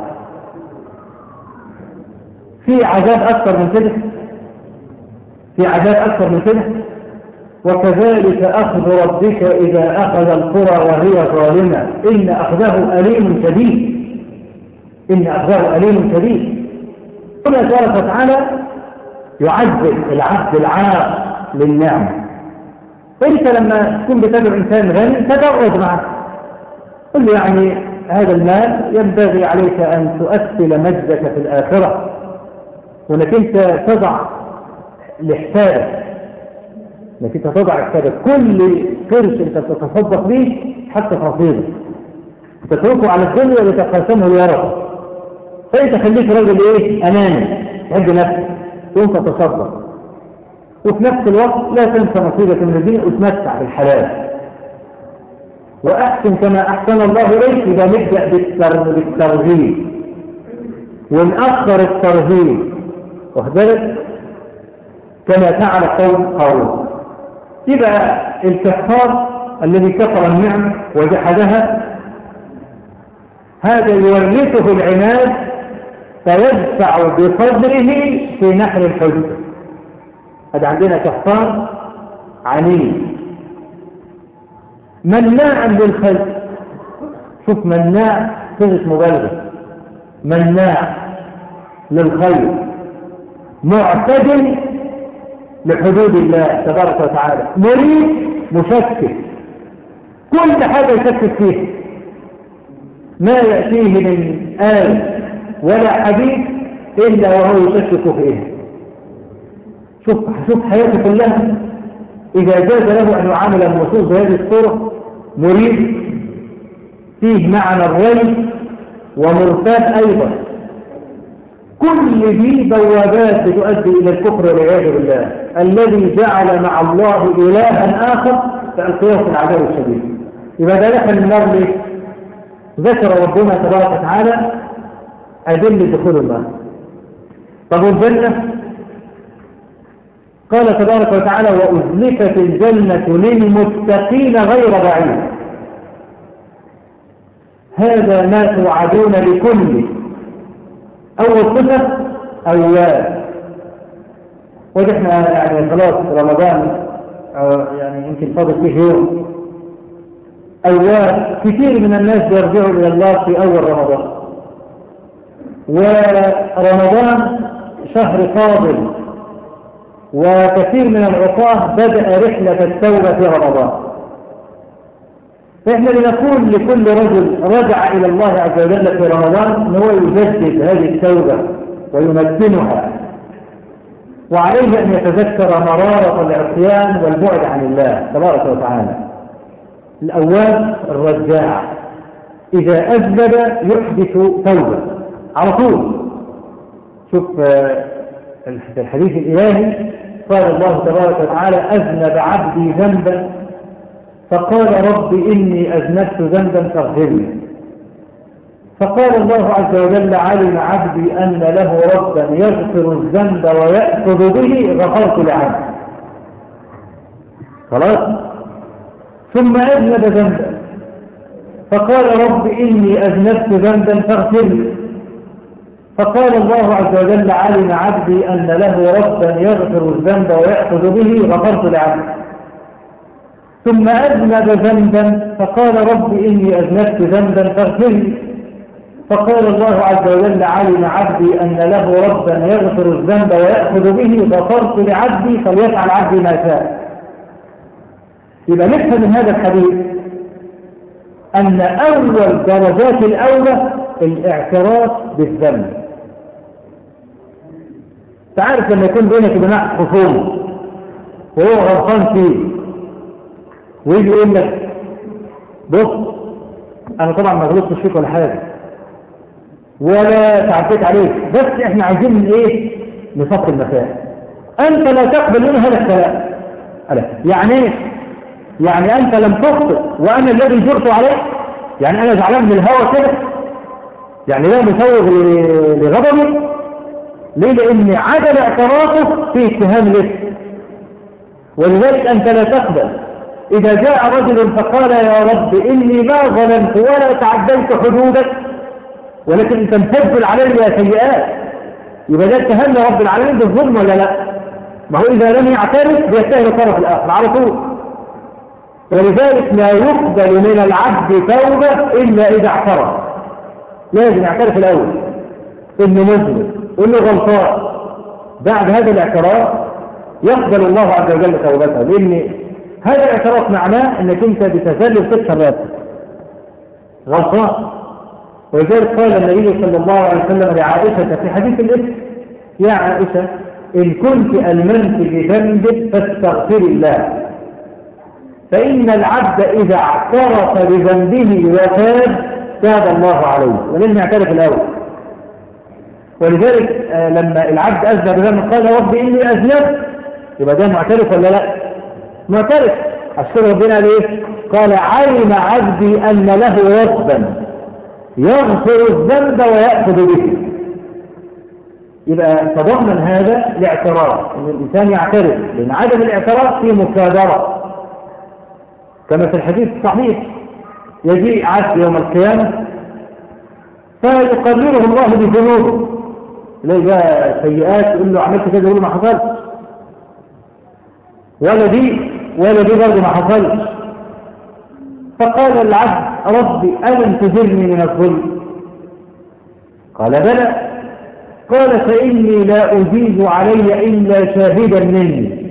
في عذاب أكثر من كده، في عذاب أكثر من كده. وكذلك أخذ ربك إذا أخذ القرى وهي ظالمة إن أخذه أليم شديد، إن أخذه أليم شديد. الله تبارك وتعالى يعذب العبد العاق للنعمة. أنت لما تكون بتدعو إنسان غني تدعوه معه، قل له يعني هذا المال ينبغي عليك أن تؤثل مجدك في الآخرة، وأنك أنت تضع لحسابك، أنك أنت تضع حسابك كل قرش أنت تتصدق به حتى تفيضه تتركه على الدنيا وتقاسمه ليرى. فأنت خليك راجل إيه أماني تحب نفسك وأنت تصدق، وفي نفس الوقت لا تنسى نصيبك من الدنيا وتمتع بالحلال. وأحسن كما أحسن الله إليك. إذا نبدأ بالترغيب ونأخر الترهيب وخذلك كما فعل قوم قارون. يبقى الكفار الذي كفر النعمة وجحدها هذا يورثه العناد فيدفع بصدره في نحر الحجة. هذا عندنا كفار عنيد مناع للخير. شوف مناع صيغة مبالغة، مناع للخير معتدل لحدود الله تبارك وتعالى، مريد مشكك كل حاجة يشكك فيها، ما يأتيه من آية ولا حديث إلا وهو يشكك فيها. شوف شوف حياته كلها إذا جاز له أن يعامل النصوص بهذه الصورة، مريد فيه معنى الري ومرتاد أيضا. كل دي بوابات بتؤدي إلى الكفر والعياذ بالله. الذي جعل مع الله إلها آخر فألقيه في العذاب الشديد. إذا دخل النار ليه؟ ذكر ربنا تبارك وتعالى أدلة دخول النار. طب الجنة قال تبارك وتعالى وأزلفت الجنة للمتقين غير بعيد. هذا ما توعدون لكل أول صفة أواب. ودحنا يعني خلاص رمضان يعني يمكن فاضل فيه يوم. أواب كثير من الناس يرجعوا إلى الله في أول رمضان، ورمضان شهر فاضل، وكثير من العصاة بدأ رحلة التوبة في رمضان. فإحنا لنقول لكل رجل رجع إلى الله عز وجل في رمضان أنه هو يجدد هذه التوبة ويمكنها، وعليه أن يتذكر مرارة العصيان والبعد عن الله تبارك وتعالى. الأواب الرجاع إذا أذنب يحدث توبة على طول. شوف الحديث الإلهي قال الله تبارك وتعالى أذنب عبدي ذنبا فقال رب إني أذنبت ذنبا فاغفر لي. فقال الله عز وجل علم عبدي أن له ربا يغفر الذنب ويأخذ به غفرت لعبدي. خلاص. ثم أذنب ذنبا فقال رب إني أذنبت ذنبا فاغفر لي. فقال الله عز وجل علم عبدي أن له ربا يغفر الذنب ويأخذ به غفرت لعبدي. ثم أذنب ذنبا فقال رب إني أذنبت ذنبا فاغفر لي. فقال الله عز وجل علم عبدي أن له ربا يغفر الذنب ويأخذ به غفرت لعبدي فليفعل عبدي ما شاء. يبقى نفهم من هذا الحديث أن أول درجات الأولى الاعتراف بالذنب. تعرف لما يكون بينك وبين خصوم وهو غلطان فيه ويجي يقول لك بص أنا طبعا ما غلطتش فيك ولا حاجة ولا تعديت عليك، بس احنا عايزين من ايه؟ نصف المسائل. أنت لا تقبل منه هذا الكلام. يعني ايه؟ يعني أنت لم تخطئ وأنا الذي جرت عليك؟ يعني أنا زعلان من الهوى كده؟ يعني لا مسوغ لغضبي؟ ليه؟ لأن عدم اعترافه في اتهام الاسم. ولذلك أنت لا تقبل إذا جاء رجل فقال يا رب إني ما ظلمت ولا تعديت حدودك ولكن أنت مسجل علي سيئات، يبقى ده اتهام رب العالمين بالظلم ولا لا؟ ما هو إذا لم يعترف بيتهم الطرف الآخر على طول. ولذلك لا يقبل من العبد توبة إلا إذا اعترف. لازم يعترف الأول إنه مذنب وإنه غلطان. بعد هذا الاعتراف يقبل الله عز وجل توبته، لأن هذا الاعتراف معناه أنك أنت بتذلل ست مرات غلطان. ولذلك قال النبي صلى الله عليه وسلم لعائشة في حديث الإثم: يا عائشة إن كنت ألمنت بذنبك فاستغفر الله، فإن العبد إذا اعترف بذنبه وتاب تاب الله عليه. ولازم يعترف الأول. ولذلك لما العبد أذنب بذنب قال رب إني أذنبت، يبقى ده معترف ولا لا؟ معترف. أشكر ربنا عليه قال علم عبدي أن له ربا يغفر الذنب ويأخذ به. يبقى تضمن هذا الاعتراف ان الانسان يعترف، لان عدم الاعتراف فيه مكابرة. كما في الحديث الصحيح يجيء عبد يوم القيامة فيقرره الله بذنوبه، يلاقي بقى سيئات يقول له عملت كذا يقول له ما حصلش، ولا دي ولا دي برضه ما حصلش. فقال العبد ربي ألم تجرني من الظلم؟ قال بلى. قال فإني لا أجيز علي إلا شاهدا مني.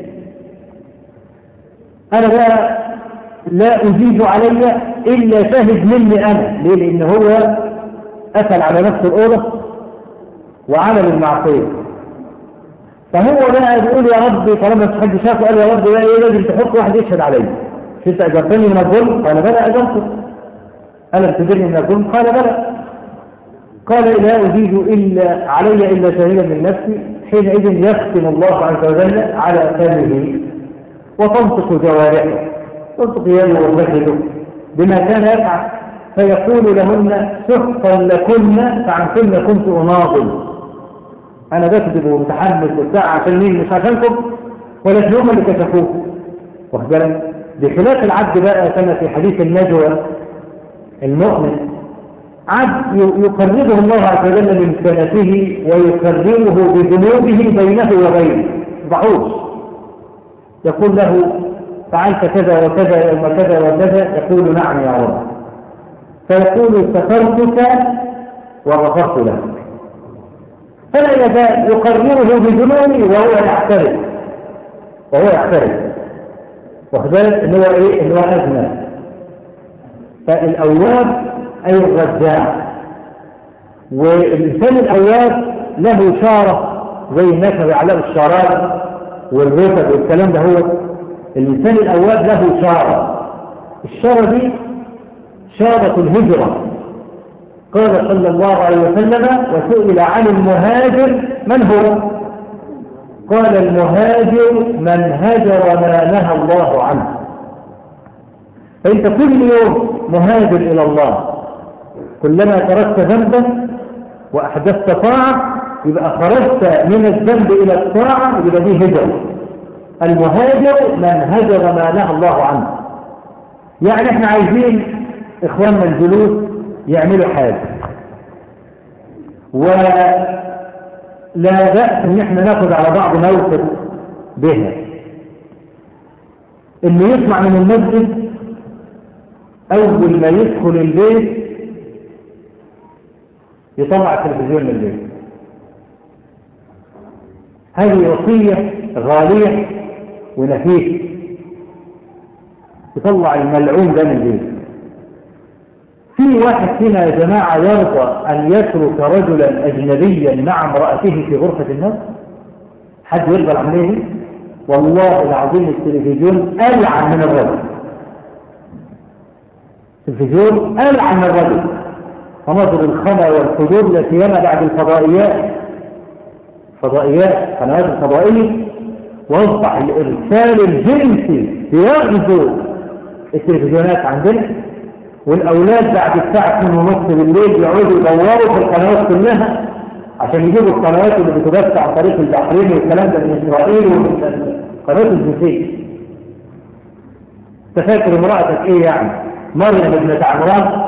أنا بقى لا أجيز علي إلا شاهد مني أنا. ليه؟ لأن هو أثل على نفس الأوضة وعمل المعصية، فهو بقى بيقول يا ربي طالما مش حد شافه قال يا ربي بقى إيه لازم تحط واحد يشهد علي. شفت أجرتني من الظلم؟ قال بلى أجرته. ألم تجرني من الظلم؟ قال بلى. قال لا أجيز إلا علي إلا شاهدا من نفسي. حينئذ يختم الله عز وجل على فمه وتنطق جوارحه، تنطق يده ووجهه بما كان يفعل، فيقول لهن سحقا لكن فعنكن كنت أناضل. أنا بكذب ومتحمس والساعة عشان مين؟ مش عشانكم ولكن هم اللي كشفوه. واخد بالك؟ بخلاف العبد بقى كما في حديث النجوى المؤمن، عبد يقربه الله عز وجل من سنته ويقربه بذنوبه بينه وبينه ضعوف، يقول له فعلت كذا وكذا يوم كذا وكذا، يقول نعم يا رب، فيقول سترتك وغفرت لك. فلا يزال يقربه بذنوبه وهو يعترف وهو يعترف واخد بالك ان هو ايه؟ ان هو اذنب. فالاواب أي الرجاع. والإنسان الأواب له شارة زي الناس ما بيعلقوا الشارات والرتب والكلام ده. هو الإنسان الأواب له شارة، الشارة دي شارة الهجرة. قال صلى الله عليه وسلم وسئل عن المهاجر من هو؟ قال المهاجر من هجر ما نهى الله عنه. فأنت كل يوم مهاجر إلى الله، كلما تركت ذنبا وأحدثت طاعة يبقى خرجت من الذنب إلى الطاعة، يبقى دي هجرة. المهاجر من هجر ما نهى الله عنه. يعني احنا عايزين إخواننا الجلوس يعملوا حاجة، ولا بأس ان احنا ناخذ على بعض موقف بها. اللي يسمع من المسجد أول ما يدخل البيت يطلع التلفزيون من البيت. هذه وصية غالية ونفيسة. يطلع الملعون ده من البيت. في واحد فينا يا جماعة يرضى أن يترك رجلا أجنبيا مع امرأته في غرفة النوم؟ حد يرضى العملية دي؟ والله العظيم التلفزيون ألعن من الرجل. التلفزيون ألعن من الرجل. مناظر الخنا والحضور لا سيما بعد الفضائيات، فضائيات قنوات الفضائية، واصبح الإرسال الجنسي بيغزو التلفزيونات عندنا، والأولاد بعد الساعة اثنين ونص بالليل يقعدوا يدوروا في القنوات كلها عشان يجيبوا القنوات اللي بتبث عن طريق البحرين والكلام ده من إسرائيل ومن القنوات الجنسية. أنت فاكر امرأتك إيه يعني؟ مريم ابنة عمران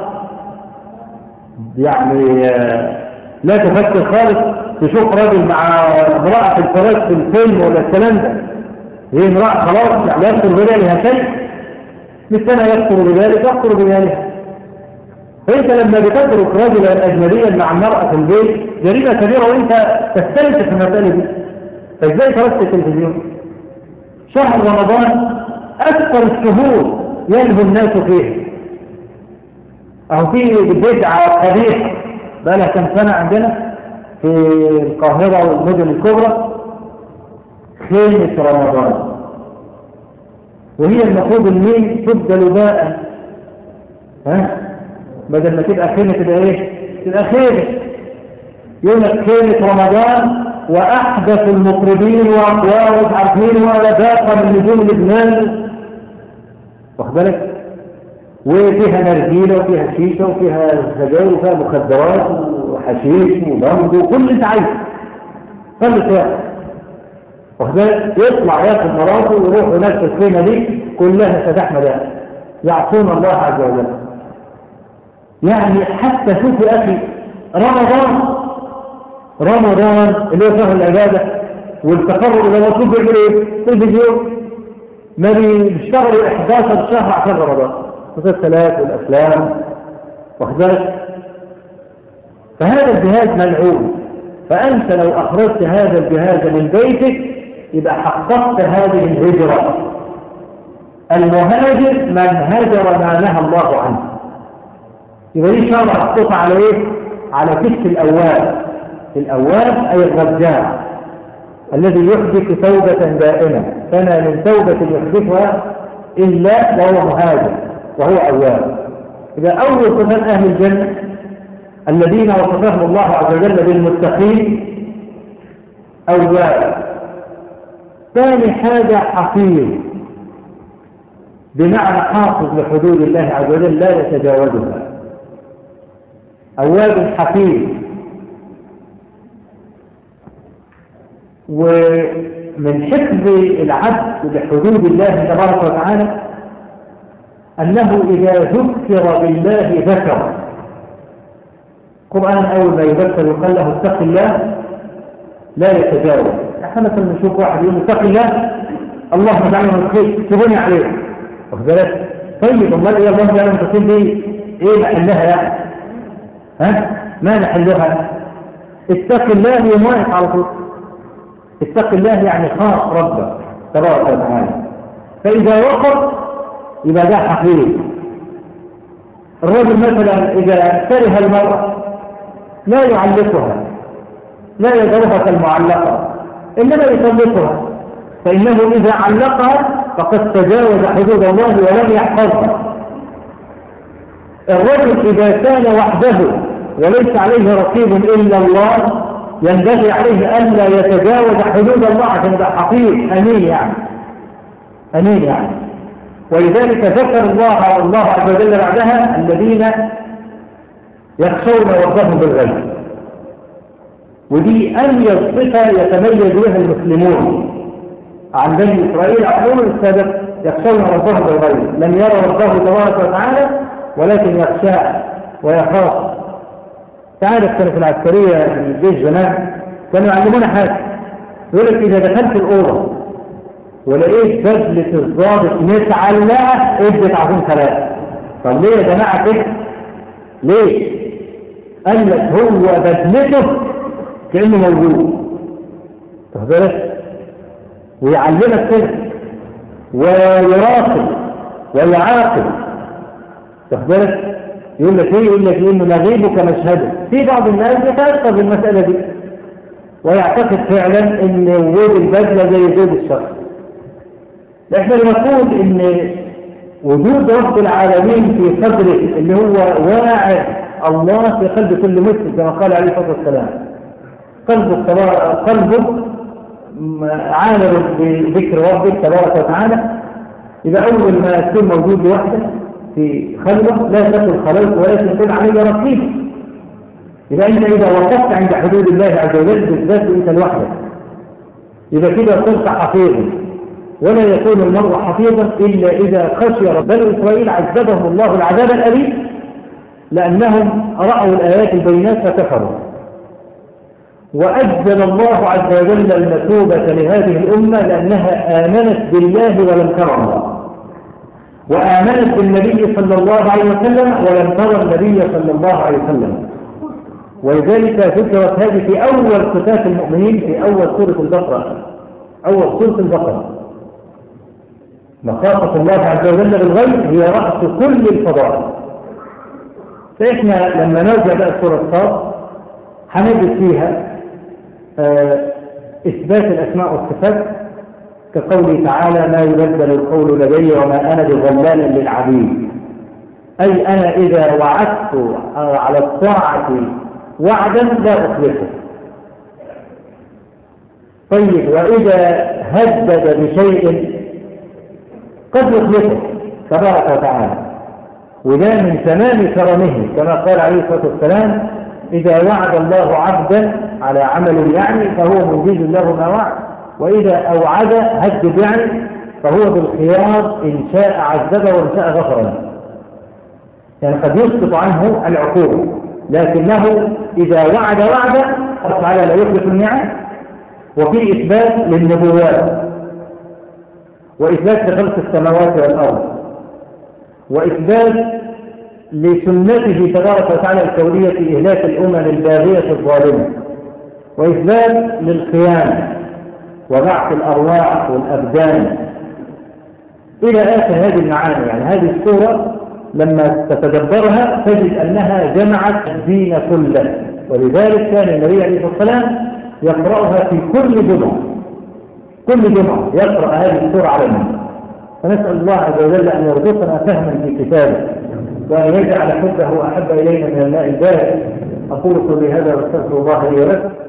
يعني لا تفكر خالص تشوف راجل مع امرأة في الفراش في الفيلم ولا الكلام ده. هي امرأة خلاص يعني يكثر بذلها شيء، مثلنا يكثر بذلك يكثر بذلك. فأنت لما بتترك رجلا أجنبيا مع المرأة في البيت جريمة كبيرة وأنت تستلزم في المسألة دي. فإزاي تركت التلفزيون؟ شهر رمضان أكثر الشهور يلهو الناس فيه. أو في بدعة قبيحة بقى لها كم سنة عندنا في القاهرة والمدن الكبرى، خيمة رمضان، وهي المفروض المين تبدل باء، ها بدل ما تبقى خيمة تبقى ايه؟ تبقى خيمة. يوم خيمة رمضان وأحدث المطربين وأقوال عارفين ولا باقة من نجوم لبنان، واخد بالك؟ وفيها نرجيلة وفيها شيشة وفيها سجاير وفيها مخدرات وحشيش وبنج وكل اللي انت عايزه. خلص واحد واخد بالك؟ يطلع ياخد مراته ويروح هناك في الخيمة دي كلها سداح مداح يعصون الله عز وجل. يعني حتى شوف يا أخي رمضان رمضان اللي هو شهر العبادة والتقرب إلى الله، شوف بيعمل إيه؟ تلفزيون ما بيشتغلوا إحدى عشر شهر عشان رمضان، المسلسلات والأفلام واخد بالك؟ فهذا الجهاز ملعون. فأنت لو أخرجت هذا الجهاز من بيتك يبقى حققت هذه الهجرة. المهاجر من هجر ما نهى الله عنه. يبقى دي شرع محطوطة على ايه؟ على كتف الأواب. الأواب أي الرجاع الذي يحدث توبة دائمة، فما من توبة يحدثها إلا وهو مهاجر وهو أواب. إذا أول صفات أهل الجنة الذين وصفهم الله عز وجل بالمتقين أواب. ثاني حاجة حفيظ، بمعنى حافظ لحدود الله عز وجل لا يتجاوزها. أواب حفيظ. ومن حفظ العبد لحدود الله تبارك وتعالى أنه إذا ذكر بالله ذكر. القرآن أول ما يذكر يقال له اتق الله لا يتجاوز. احنا مثلا نشوف واحد يقول اتق الله اللهم تعالى من الخير تبني عليه واخد بالك؟ طيب امال ايه اللهم تعالى من الخير دي ايه محلها يعني؟ ها؟ ما نحلها؟ اتق الله يموت على طول. اتق الله يعني خاف ربك تبارك وتعالى. فإذا وقف يبقى ده حقيقي. الرجل مثلا إذا كره المرأة لا يعلقها، لا يجعلها كالمعلقة، إنما يسلطها، فإنه إذا علقها فقد تجاوز حدود الله ولم يحفظها. الرجل إذا كان وحده وليس عليه رقيب إلا الله ينبغي عليه ألا يتجاوز حدود الله عشان يبقى حقيق أمين يعني أمين يعني. ولذلك ذكر الله الله عز وجل بعدها الذين يخشون ربهم بالغيب. ودي أميز صفة يتميز بها المسلمون عن بني إسرائيل عقلون السابق، يخشون ربهم بالغيب، لم يروا ربه تبارك وتعالى ولكن يخشاه ويخاف. تعرف كانوا في العسكرية في الجيش زمان كانوا يعلمونا حاجة، يقول لك إذا دخلت الأوضة ولقيت بدلة الضابط متعلقة ادت عظيم ثلاثة. طب ليه يا جماعة كده؟ ليه؟ قال لك هو بدلته كأنه موجود، تخبرك ويعلمك كده ويراقب ويعاقب. تخبرك يقول لك ايه؟ يقول لك انه نغيبك مشهده. في بعض الناس يتأثر بالمسألة دي ويعتقد فعلا ان وجود البدلة زي وجود الشخص. احنا بنقول ان وجود رب العالمين في صدره اللي هو واعد الله في قلب كل مسلم كما قال عليه الصلاة والسلام. قلبه قلبه عامر بذكر ربه تبارك وتعالى. إذا أول ما يكون موجود لوحده في خلقه لا تكن خلقه ولا تكون عليه رقيب. إذا أنت إذا وقفت عند حدود الله عز وجل بالذات أنت لوحدك. إذا كده صرت حفيظا، ولا يكون المرء حفيظا إلا إذا خشي رب. بني إسرائيل عذبهم الله العذاب الأليم لأنهم رأوا الآيات البينات فكفروا. وأجزل الله عز وجل المثوبة لهذه الأمة لأنها آمنت بالله ولم ترى الله، وآمنت بالنبي صلى الله عليه وسلم ولم ترى النبي صلى الله عليه وسلم. ولذلك ذكرت هذه في أول صفات المؤمنين في أول سورة البقرة. أول سورة البقرة مخافة الله عز وجل بالغيب هي رأس كل الفضائل. فإحنا لما نرجع بقى سورة صاد هنجد فيها آه إثبات الأسماء والصفات كقوله تعالى ما يبدل القول لدي وما أنا بظلام للعبيد. أي أنا إذا وعدت على الطاعة وعدا لا أخلفه. طيب وإذا هدد بشيء قد يخلفه تبارك وتعالى، وده من تمام كرمه كما قال عليه الصلاة والسلام إذا وعد الله عبدا على عمل يعني فهو منجز له ما وعد، وإذا أوعد هدد يعني فهو بالخيار إن شاء عذبه وإن شاء غفر له. يعني قد يسقط عنه العقوبة، لكنه إذا وعد وعدا الله تعالى لا يخلف الميعاد. وفي إثبات للنبوات، وإثبات لخلق السماوات والأرض، وإثبات لسنته تبارك وتعالى الكونية في إهلاك الأمم الباغية الظالمة، وإثبات للقيامة وبعث الأرواح والأبدان إلى آخر هذه المعاني. يعني هذه السورة لما تتدبرها تجد أنها جمعت الدين كله، ولذلك كان النبي عليه الصلاة والسلام يقرأها في كل جمعة. كل جمعة يقرأ هذه السورة على الناس. فنسأل الله عز وجل أن يرزقنا فهما في كتابه، وأن يجعل حبه أحب إلينا من الماء البارد. أقول قولي هذا واستغفر الله لي ولكم.